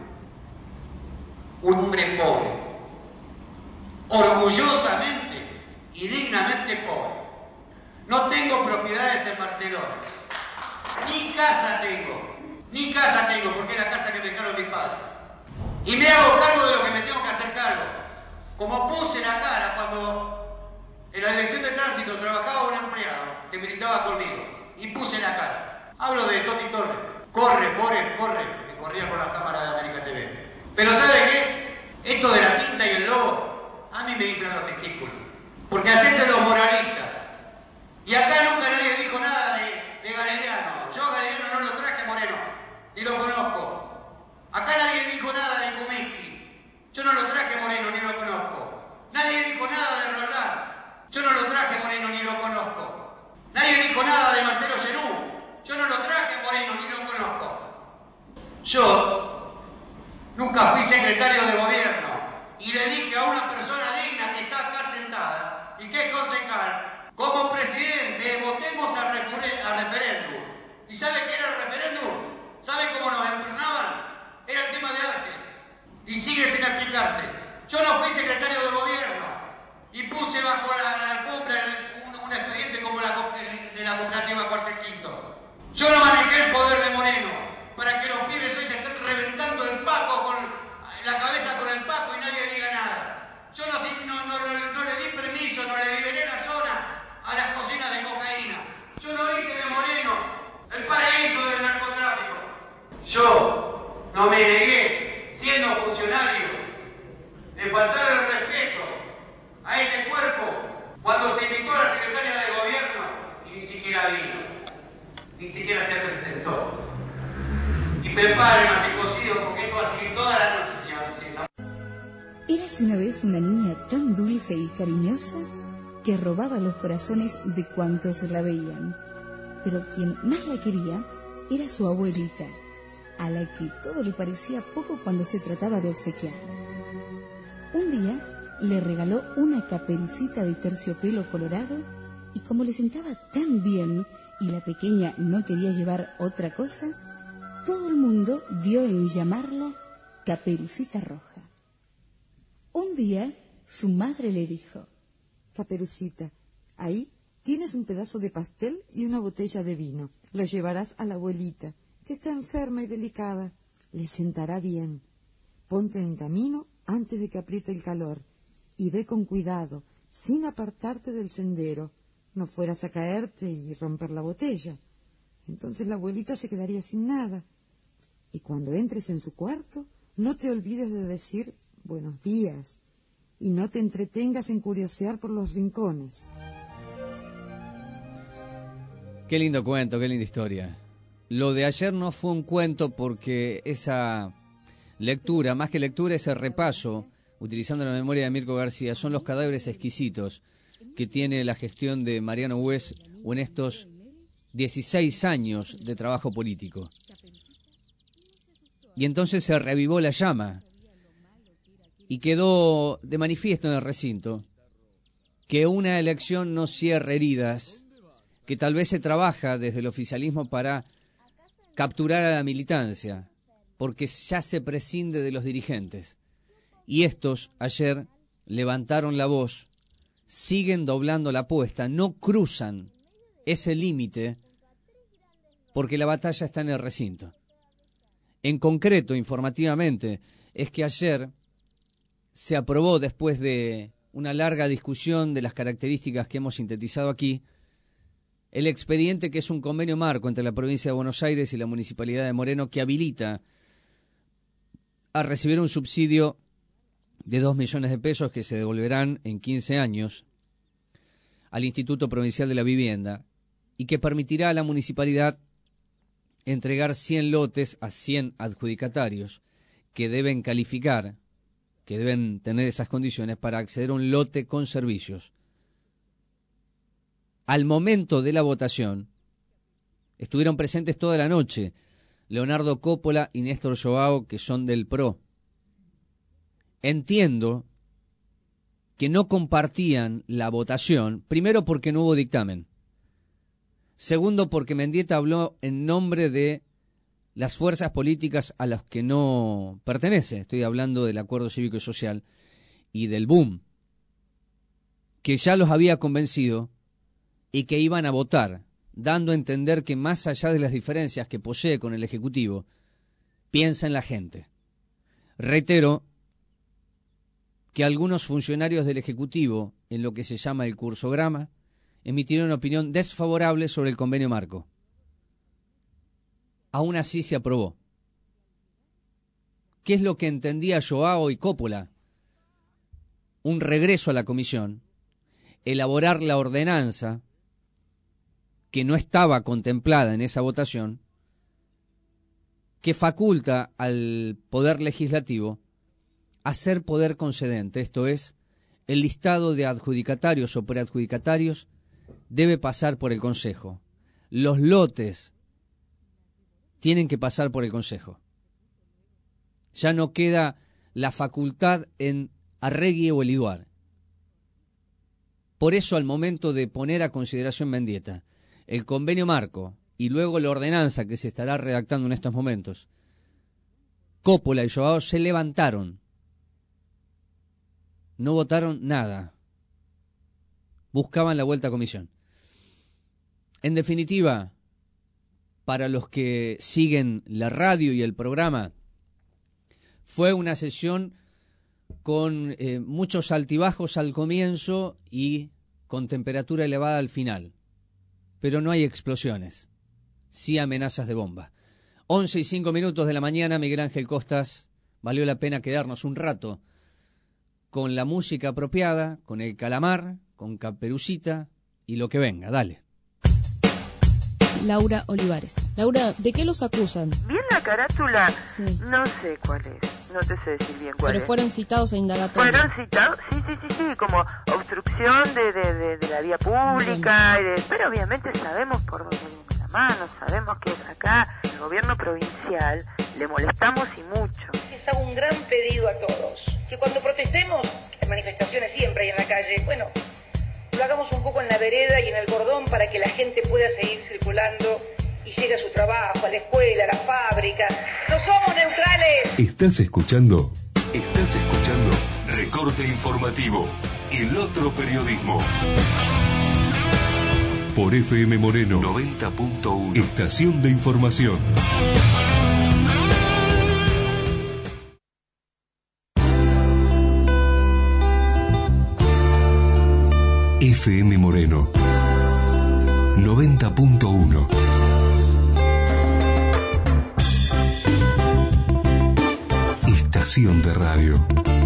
un hombre pobre, orgullosamente y dignamente pobre. No tengo propiedades en Barcelona, ni casa tengo, porque es la casa que me dejaron mis padres. Y me hago cargo de lo que me tengo que hacer cargo. Como puse la cara cuando en la dirección de tránsito trabajaba un empleado que militaba conmigo, y puse la cara. Hablo de Toti Torres. Corre, que corría con la cámara de América TV. Pero ¿sabe qué? Esto de la tinta y el lobo, a mí me inflan los testículos. Porque hacerse los moralistas. Y acá nunca nadie dijo nada de Galeriano. Yo Galeriano no lo traje a Moreno, ni lo conozco. Acá nadie dijo nada de Kuminski. Yo no lo traje a Moreno, ni lo conozco. Nadie dijo nada de Roldán. Yo no lo traje a Moreno, ni lo conozco. Nadie dijo nada de Marcelo Genú. Yo no lo traje a Moreno, ni lo conozco. Yo nunca fui secretario de gobierno y le dije a una persona digna que está acá sentada y que es concejal, como presidente, votemos a referéndum. ¿Y sabe qué era el referéndum? ¿Sabe cómo nos empernaban? Era el tema de arte. Y sigue sin explicarse. Yo no fui secretario de gobierno y puse bajo la alfombra un expediente como de la cooperativa Cuartel Quinto. Yo no manejé el poder de Moreno para que los pibes hoy se estén reventando el paco con la cabeza con el paco y nadie diga nada. Yo no le di permiso, no le liberé la zona a las cocinas de cocaína. Yo no hice de Moreno el paraíso del narcotráfico. Yo no me negué, siendo funcionario, de faltar el respeto a este cuerpo cuando se invitó a la secretaria de gobierno y ni siquiera vino. Ni siquiera se presentó. Y preparen mate cocido porque esto va a seguir toda la noche, señora presidenta. Eras Érase una vez una niña tan dulce y cariñosa que robaba los corazones de cuantos la veían. Pero quien más la quería era su abuelita, a la que todo le parecía poco cuando se trataba de obsequiarla. Un día le regaló una caperucita de terciopelo colorado y como le sentaba tan bien y la pequeña no quería llevar otra cosa, todo el mundo dio en llamarla Caperucita Roja. Un día su madre le dijo: Caperucita, ahí tienes un pedazo de pastel y una botella de vino. Lo llevarás a la abuelita, que está enferma y delicada. Le sentará bien. Ponte en camino antes de que apriete el calor y ve con cuidado, sin apartarte del sendero. No fueras a caerte y romper la botella. Entonces la abuelita se quedaría sin nada. Y cuando entres en su cuarto, no te olvides de decir buenos días y no te entretengas en curiosear por los rincones. Qué lindo cuento, qué linda historia. Lo de ayer no fue un cuento porque esa lectura, más que lectura, ese repaso, utilizando la memoria de Mirko García, son los cadáveres exquisitos que tiene la gestión de Mariano Bues en estos 16 años de trabajo político. Y entonces se revivó la llama y quedó de manifiesto en el recinto que una elección no cierra heridas, que tal vez se trabaja desde el oficialismo para capturar a la militancia, porque ya se prescinde de los dirigentes. Y estos ayer levantaron la voz, siguen doblando la apuesta, no cruzan ese límite porque la batalla está en el recinto. En concreto, informativamente, es que ayer se aprobó, después de una larga discusión de las características que hemos sintetizado aquí, el expediente que es un convenio marco entre la provincia de Buenos Aires y la Municipalidad de Moreno que habilita a recibir un subsidio de 2 millones de pesos que se devolverán en 15 años al Instituto Provincial de la Vivienda y que permitirá a la municipalidad entregar 100 lotes a 100 adjudicatarios que deben calificar, que deben tener esas condiciones para acceder a un lote con servicios. Al momento de la votación, estuvieron presentes toda la noche Leonardo Coppola y Néstor Joao, que son del PRO. Entiendo que no compartían la votación, primero porque no hubo dictamen, segundo porque Mendieta habló en nombre de las fuerzas políticas a las que no pertenece, estoy hablando del Acuerdo Cívico y Social y del BUM, que ya los había convencido y que iban a votar, dando a entender que más allá de las diferencias que posee con el Ejecutivo, piensa en la gente. Reitero que algunos funcionarios del Ejecutivo, en lo que se llama el cursograma, emitieron una opinión desfavorable sobre el convenio marco. Aún así se aprobó. ¿Qué es lo que entendía Joao y Coppola? Un regreso a la comisión, elaborar la ordenanza que no estaba contemplada en esa votación, que faculta al Poder Legislativo a ser poder concedente, esto es, el listado de adjudicatarios o preadjudicatarios debe pasar por el Consejo. Los lotes tienen que pasar por el Consejo. Ya no queda la facultad en Arregui o Eliduar. Por eso, al momento de poner a consideración Mendieta el convenio marco y luego la ordenanza que se estará redactando en estos momentos, Coppola y Joao se levantaron. No votaron nada. Buscaban la vuelta a comisión. En definitiva, para los que siguen la radio y el programa, fue una sesión con muchos altibajos al comienzo y con temperatura elevada al final. Pero no hay explosiones, sí amenazas de bomba. 11:05 de la mañana, Miguel Ángel Costas, valió la pena quedarnos un rato con la música apropiada, con el calamar, con Caperucita y lo que venga, dale. Laura Olivares. Laura, ¿de qué los acusan? ¿Bien la carátula? Sí. No sé cuál es. No te sé decir bien cuál Pero es. fueron citados a indagatoria. Fueron citados, sí, como obstrucción de la vía pública, pero obviamente sabemos por dónde viene la mano, sabemos que acá el gobierno provincial le molestamos y mucho. Les hago un gran pedido a todos, que cuando protestemos, en manifestaciones siempre y en la calle, bueno, lo hagamos un poco en la vereda y en el cordón para que la gente pueda seguir circulando y llegue a su trabajo, a la escuela, a la fábrica. ¡No somos neutrales! ¿Estás escuchando? Recorte Informativo, el otro periodismo. Por FM Moreno 90.1, Estación de Información. FM Moreno 90.1. Estación de radio.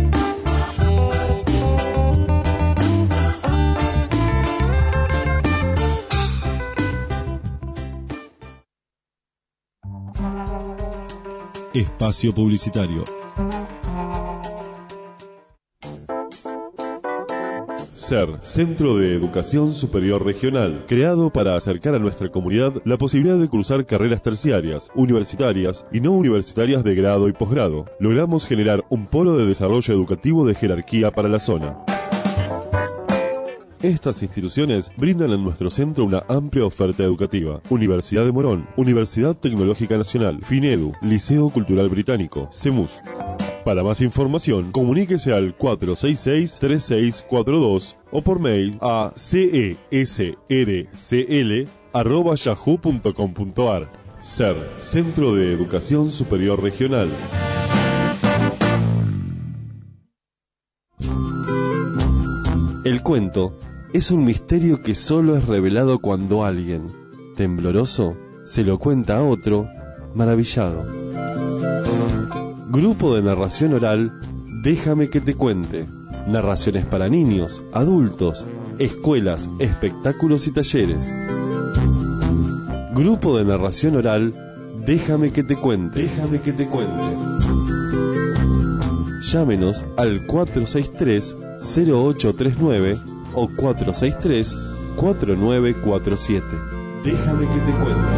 Espacio publicitario. CER, Centro de Educación Superior Regional, creado para acercar a nuestra comunidad la posibilidad de cursar carreras terciarias, universitarias y no universitarias de grado y posgrado. Logramos generar un polo de desarrollo educativo de jerarquía para la zona. Estas instituciones brindan en nuestro centro una amplia oferta educativa. Universidad de Morón, Universidad Tecnológica Nacional, FINEDU, Liceo Cultural Británico, CEMUS. Para más información, comuníquese al 466-3642 o por mail a cesrcl@yahoo.com.ar. CER, Centro de Educación Superior Regional. El cuento es un misterio que solo es revelado cuando alguien, tembloroso, se lo cuenta a otro, maravillado. Grupo de narración oral, Déjame que te cuente. Narraciones para niños, adultos, escuelas, espectáculos y talleres. Grupo de narración oral, Déjame que te cuente. Déjame que te cuente. Llámenos al 463-0839 o 463-4947. Déjame que te cuente.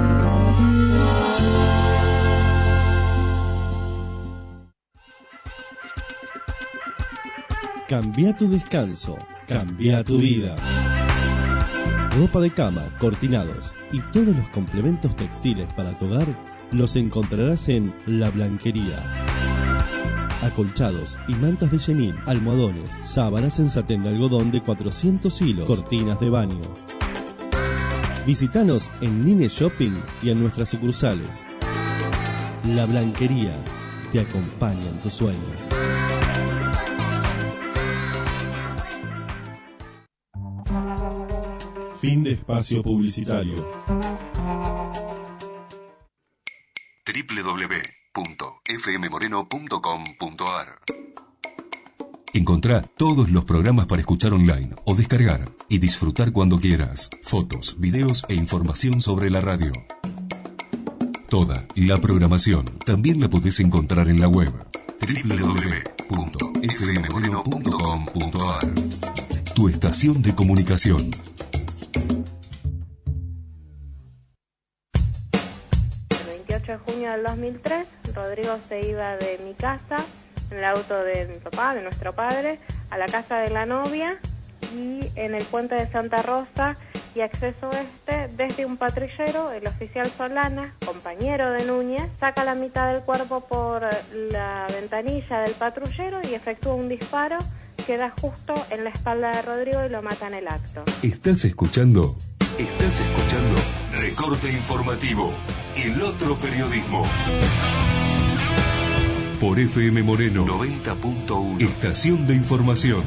Cambia tu descanso, cambia tu vida. Ropa de cama, cortinados y todos los complementos textiles para tu hogar los encontrarás en La Blanquería. Acolchados y mantas de chenil, almohadones, sábanas en satén de algodón de 400 hilos, cortinas de baño. Visítanos en Nine Shopping y en nuestras sucursales. La Blanquería te acompaña en tus sueños. Fin de espacio publicitario. www.fmmoreno.com.ar. Encontrá todos los programas para escuchar online o descargar y disfrutar cuando quieras. Fotos, videos e información sobre la radio. Toda la programación también la podés encontrar en la web www.fmmoreno.com.ar. Tu estación de comunicación. El 28 de junio del 2003, Rodrigo se iba de mi casa en el auto de mi papá, de nuestro padre, a la casa de la novia y en el puente de Santa Rosa y acceso desde un patrullero, el oficial Solana, compañero de Núñez, saca la mitad del cuerpo por la ventanilla del patrullero y efectúa un disparo que da justo en la espalda de Rodrigo y lo mata en el acto. ¿Estás escuchando? Recorte Informativo, el otro periodismo. Por FM Moreno 90.1, Estación de Información.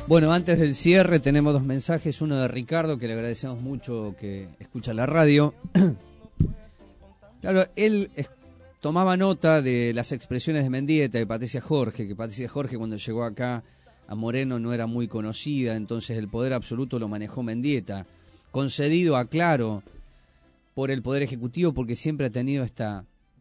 Bueno, antes del cierre tenemos dos mensajes, uno de Ricardo, que le agradecemos mucho que escucha la radio. Claro, él tomaba nota de las expresiones de Mendieta y Patricia Jorge, que Patricia Jorge cuando llegó acá a Moreno no era muy conocida, entonces el poder absoluto lo manejó Mendieta, concedido, aclaro, por el Poder Ejecutivo, porque siempre ha tenido esta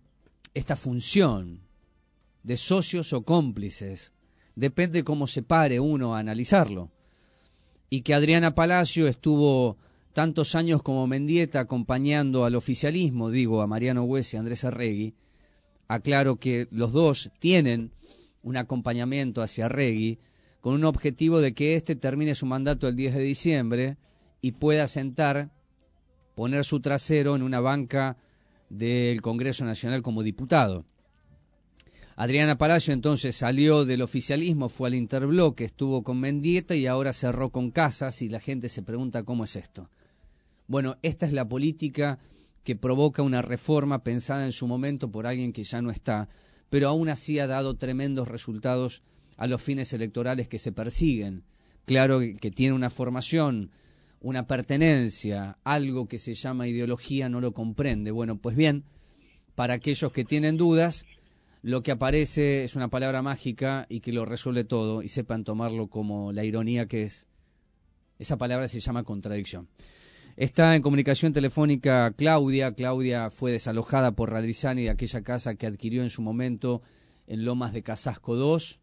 función de socios o cómplices. Depende cómo se pare uno a analizarlo. Y que Adriana Palacio estuvo tantos años como Mendieta acompañando al oficialismo, digo, a Mariano Güez y a Andrés Arregui. Aclaro que los dos tienen un acompañamiento hacia Arregui con un objetivo de que éste termine su mandato el 10 de diciembre y pueda sentar, poner su trasero en una banca del Congreso Nacional como diputado. Adriana Palacio entonces salió del oficialismo, fue al interbloque, estuvo con Mendieta y ahora cerró con Casas y la gente se pregunta cómo es esto. Bueno, esta es la política que provoca una reforma pensada en su momento por alguien que ya no está, pero aún así ha dado tremendos resultados a los fines electorales que se persiguen. Claro que tiene una formación, una pertenencia, algo que se llama ideología no lo comprende. Bueno, pues bien, para aquellos que tienen dudas, lo que aparece es una palabra mágica y que lo resuelve todo, y sepan tomarlo como la ironía que es. Esa palabra se llama contradicción. Está en comunicación telefónica Claudia. Claudia fue desalojada por Radrizani de aquella casa que adquirió en su momento en Lomas de Casasco 2,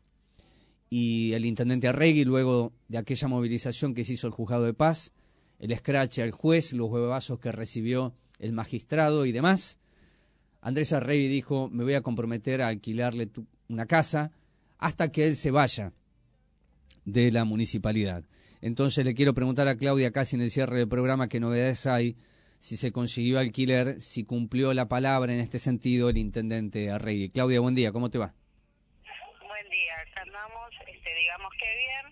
y el intendente Arregui, luego de aquella movilización que se hizo el Juzgado de Paz, el escrache al juez, los huevazos que recibió el magistrado y demás. Andrés Arregui dijo, me voy a comprometer a alquilarle una casa hasta que él se vaya de la municipalidad. Entonces le quiero preguntar a Claudia, casi en el cierre del programa, qué novedades hay, si se consiguió alquiler, si cumplió la palabra en este sentido el intendente Arregui. Claudia, buen día, ¿cómo te va? Buen día, acá andamos, digamos que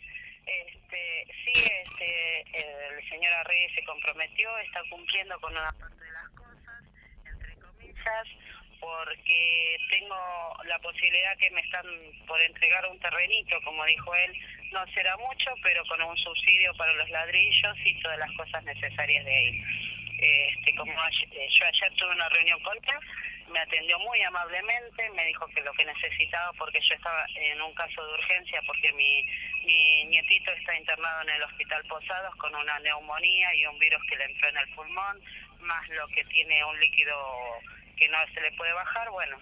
bien. Sí, el señor Arregui se comprometió, está cumpliendo con una parte de las cosas, entre comillas, porque tengo la posibilidad que me están por entregar un terrenito, como dijo él, no será mucho, pero con un subsidio para los ladrillos y todas las cosas necesarias de ahí. Como yo ayer tuve una reunión con él, me atendió muy amablemente, me dijo que lo que necesitaba, porque yo estaba en un caso de urgencia, porque mi nietito está internado en el Hospital Posados con una neumonía y un virus que le entró en el pulmón, más lo que tiene un líquido que no se le puede bajar. Bueno,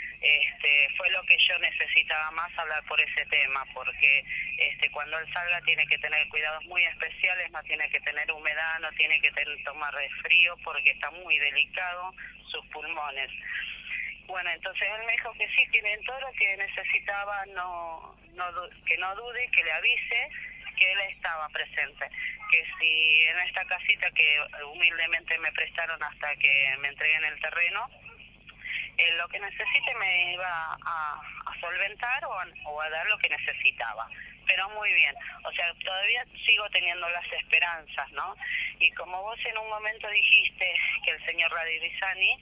fue lo que yo necesitaba más, hablar por ese tema, porque cuando él salga tiene que tener cuidados muy especiales, no tiene que tener humedad, no tiene que tomar frío, porque está muy delicado sus pulmones. Bueno, entonces él me dijo que sí, tienen todo lo que necesitaba, que no dude, que le avise que él estaba presente, que si en esta casita que humildemente me prestaron hasta que me entreguen el terreno, lo que necesite me iba a solventar o a dar lo que necesitaba. Pero muy bien, o sea, todavía sigo teniendo las esperanzas, ¿no? Y como vos en un momento dijiste que el señor Radrizani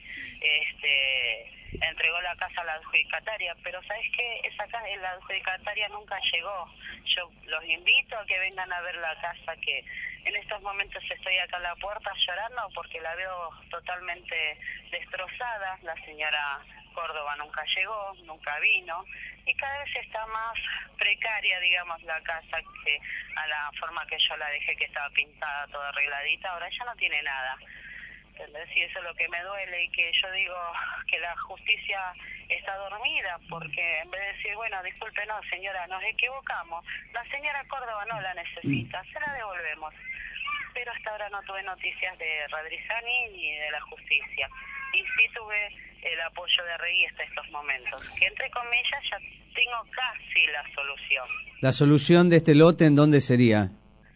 entregó la casa a la adjudicataria, pero ¿sabes qué? Esa casa, la adjudicataria nunca llegó. Yo los invito a que vengan a ver la casa, que en estos momentos estoy acá a la puerta llorando porque la veo totalmente destrozada. La señora Córdoba nunca llegó, nunca vino, y cada vez está más precaria, digamos, la casa, que a la forma que yo la dejé, que estaba pintada, toda arregladita, ahora ya no tiene nada. ¿Entendés? Y eso es lo que me duele, y que yo digo que la justicia está dormida, porque en vez de decir, bueno, disculpe, no, señora, nos equivocamos, la señora Córdoba no la necesita, se la devolvemos. Pero hasta ahora no tuve noticias de Radrizani ni de la justicia. Y sí tuve el apoyo de Arregui hasta estos momentos, que entre comillas ya tengo casi la solución. ¿La solución de este lote en dónde sería?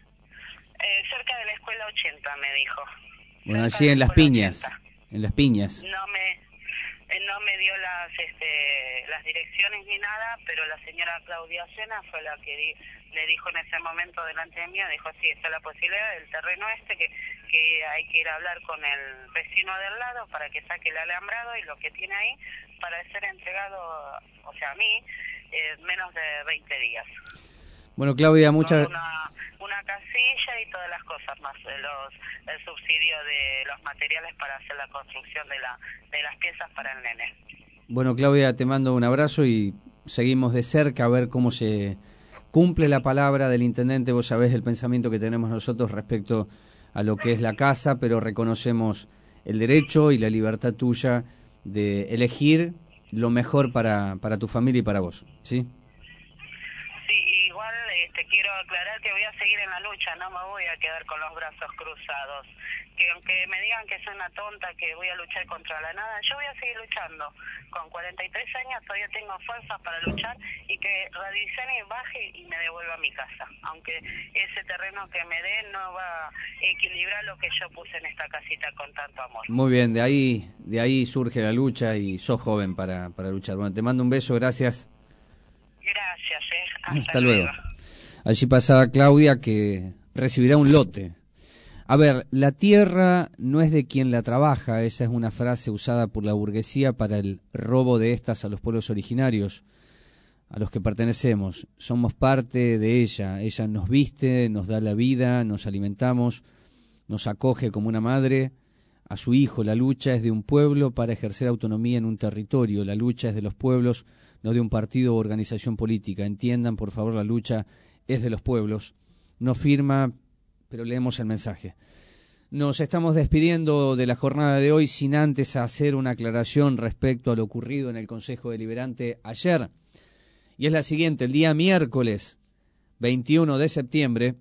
Cerca de la escuela 80, me dijo. Bueno, allí en Las Piñas. 80. En Las Piñas. No me dio las direcciones ni nada, pero la señora Claudia Sena fue la que le dijo en ese momento delante de mí, dijo, sí, está la posibilidad del terreno que hay que ir a hablar con el vecino del lado para que saque el alambrado y lo que tiene ahí para ser entregado, o sea, a mí, menos de 20 días. Bueno, Claudia, muchas una casilla y todas las cosas más, el subsidio de los materiales para hacer la construcción de las piezas para el nene. Bueno, Claudia, te mando un abrazo y seguimos de cerca a ver cómo se cumple la palabra del intendente. Vos sabés el pensamiento que tenemos nosotros respecto a lo que es la casa, pero reconocemos el derecho y la libertad tuya de elegir lo mejor para tu familia y para vos, ¿sí? Sí, igual quiero aclarar que voy a seguir en la lucha, no me voy a quedar con los brazos cruzados. Que aunque me digan que soy una tonta, que voy a luchar contra la nada, yo voy a seguir luchando. Con 43 años todavía tengo fuerzas para luchar y que Radiceni baje y me devuelva a mi casa. Aunque ese terreno que me dé no va a equilibrar lo que yo puse en esta casita con tanto amor. Muy bien, de ahí surge la lucha y sos joven para luchar. Bueno, te mando un beso, gracias. Gracias, Hasta luego. Allí pasaba Claudia, que recibirá un lote. A ver, la tierra no es de quien la trabaja, esa es una frase usada por la burguesía para el robo de estas a los pueblos originarios, a los que pertenecemos. Somos parte de ella nos viste, nos da la vida, nos alimentamos, nos acoge como una madre a su hijo. La lucha es de un pueblo para ejercer autonomía en un territorio, la lucha es de los pueblos, no de un partido o organización política. Entiendan, por favor, la lucha es de los pueblos. No firma, pero leemos el mensaje. Nos estamos despidiendo de la jornada de hoy sin antes hacer una aclaración respecto a lo ocurrido en el Consejo Deliberante ayer. Y es la siguiente: el día miércoles 21 de septiembre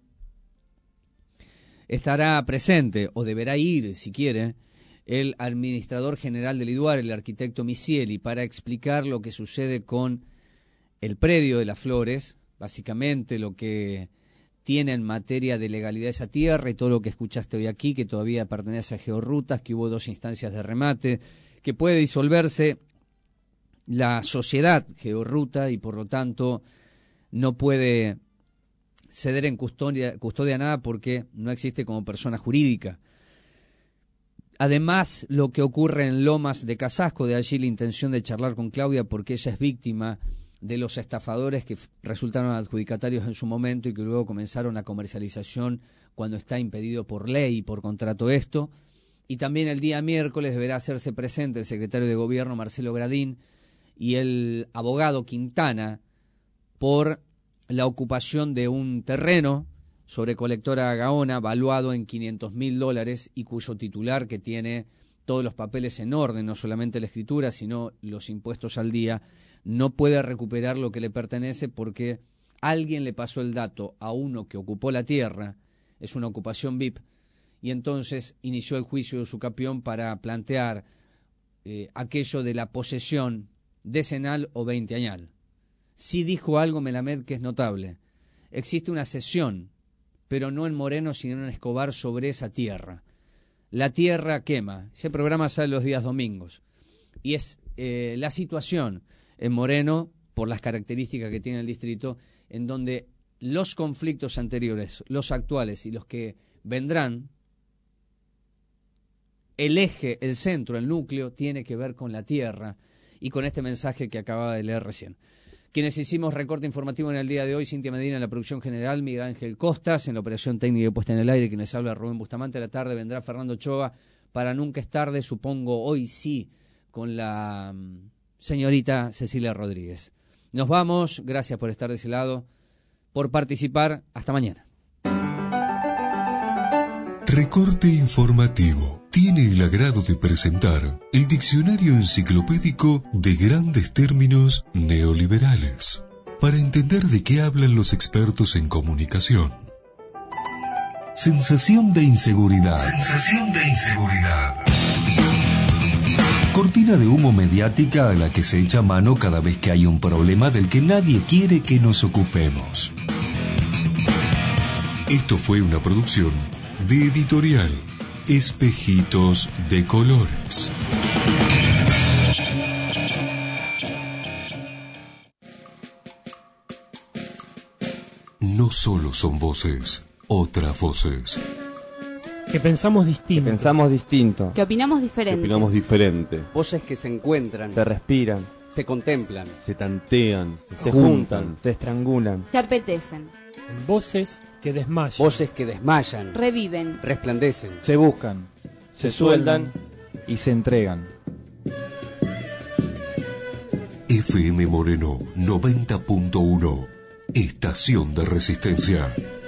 estará presente, o deberá ir, si quiere, el administrador general del IDUAR, el arquitecto Misieli, para explicar lo que sucede con el predio de Las Flores, básicamente lo que tiene en materia de legalidad esa tierra y todo lo que escuchaste hoy aquí, que todavía pertenece a Georrutas, que hubo 2 instancias de remate, que puede disolverse la sociedad Georruta y por lo tanto no puede ceder en custodia nada porque no existe como persona jurídica. Además, lo que ocurre en Lomas de Casasco, de allí la intención de charlar con Claudia porque ella es víctima de los estafadores que resultaron adjudicatarios en su momento y que luego comenzaron a comercialización cuando está impedido por ley y por contrato esto. Y también el día miércoles deberá hacerse presente el secretario de Gobierno, Marcelo Gradín, y el abogado Quintana por la ocupación de un terreno sobre Colectora Gaona valuado en $500.000 y cuyo titular, que tiene todos los papeles en orden, no solamente la escritura, sino los impuestos al día, no puede recuperar lo que le pertenece porque alguien le pasó el dato a uno que ocupó la tierra, es una ocupación VIP, y entonces inició el juicio de Usucapión para plantear aquello de la posesión decenal o veinteañal. Sí dijo algo Melamed que es notable. Existe una cesión, pero no en Moreno, sino en Escobar sobre esa tierra. La tierra quema. Ese programa sale los días domingos. Y es la situación en Moreno, por las características que tiene el distrito, en donde los conflictos anteriores, los actuales y los que vendrán, el eje, el centro, el núcleo, tiene que ver con la tierra y con este mensaje que acababa de leer recién. Quienes hicimos recorte informativo en el día de hoy: Cintia Medina en la producción general, Miguel Ángel Costas en la operación técnica y puesta en el aire, quien les habla Rubén Bustamante. A la tarde vendrá Fernando Ochoa para Nunca es tarde, supongo hoy sí, con la señorita Cecilia Rodríguez. Nos vamos, gracias por estar de ese lado, por participar, hasta mañana. Recorte informativo tiene el agrado de presentar el diccionario enciclopédico de grandes términos neoliberales, para entender de qué hablan los expertos en comunicación. Sensación de inseguridad. Sensación de inseguridad. Cortina de humo mediática a la que se echa mano cada vez que hay un problema del que nadie quiere que nos ocupemos. Esto fue una producción de Editorial Espejitos de Colores. No solo son voces, otras voces. Que pensamos distinto. Que opinamos diferente. Voces que se encuentran, Se respiran, se contemplan, se tantean, se juntan, se estrangulan. Se apetecen. Voces que desmayan. Voces que desmayan. Reviven. Resplandecen. Se buscan, se sueldan y se entregan. FM Moreno 90.1, Estación de Resistencia.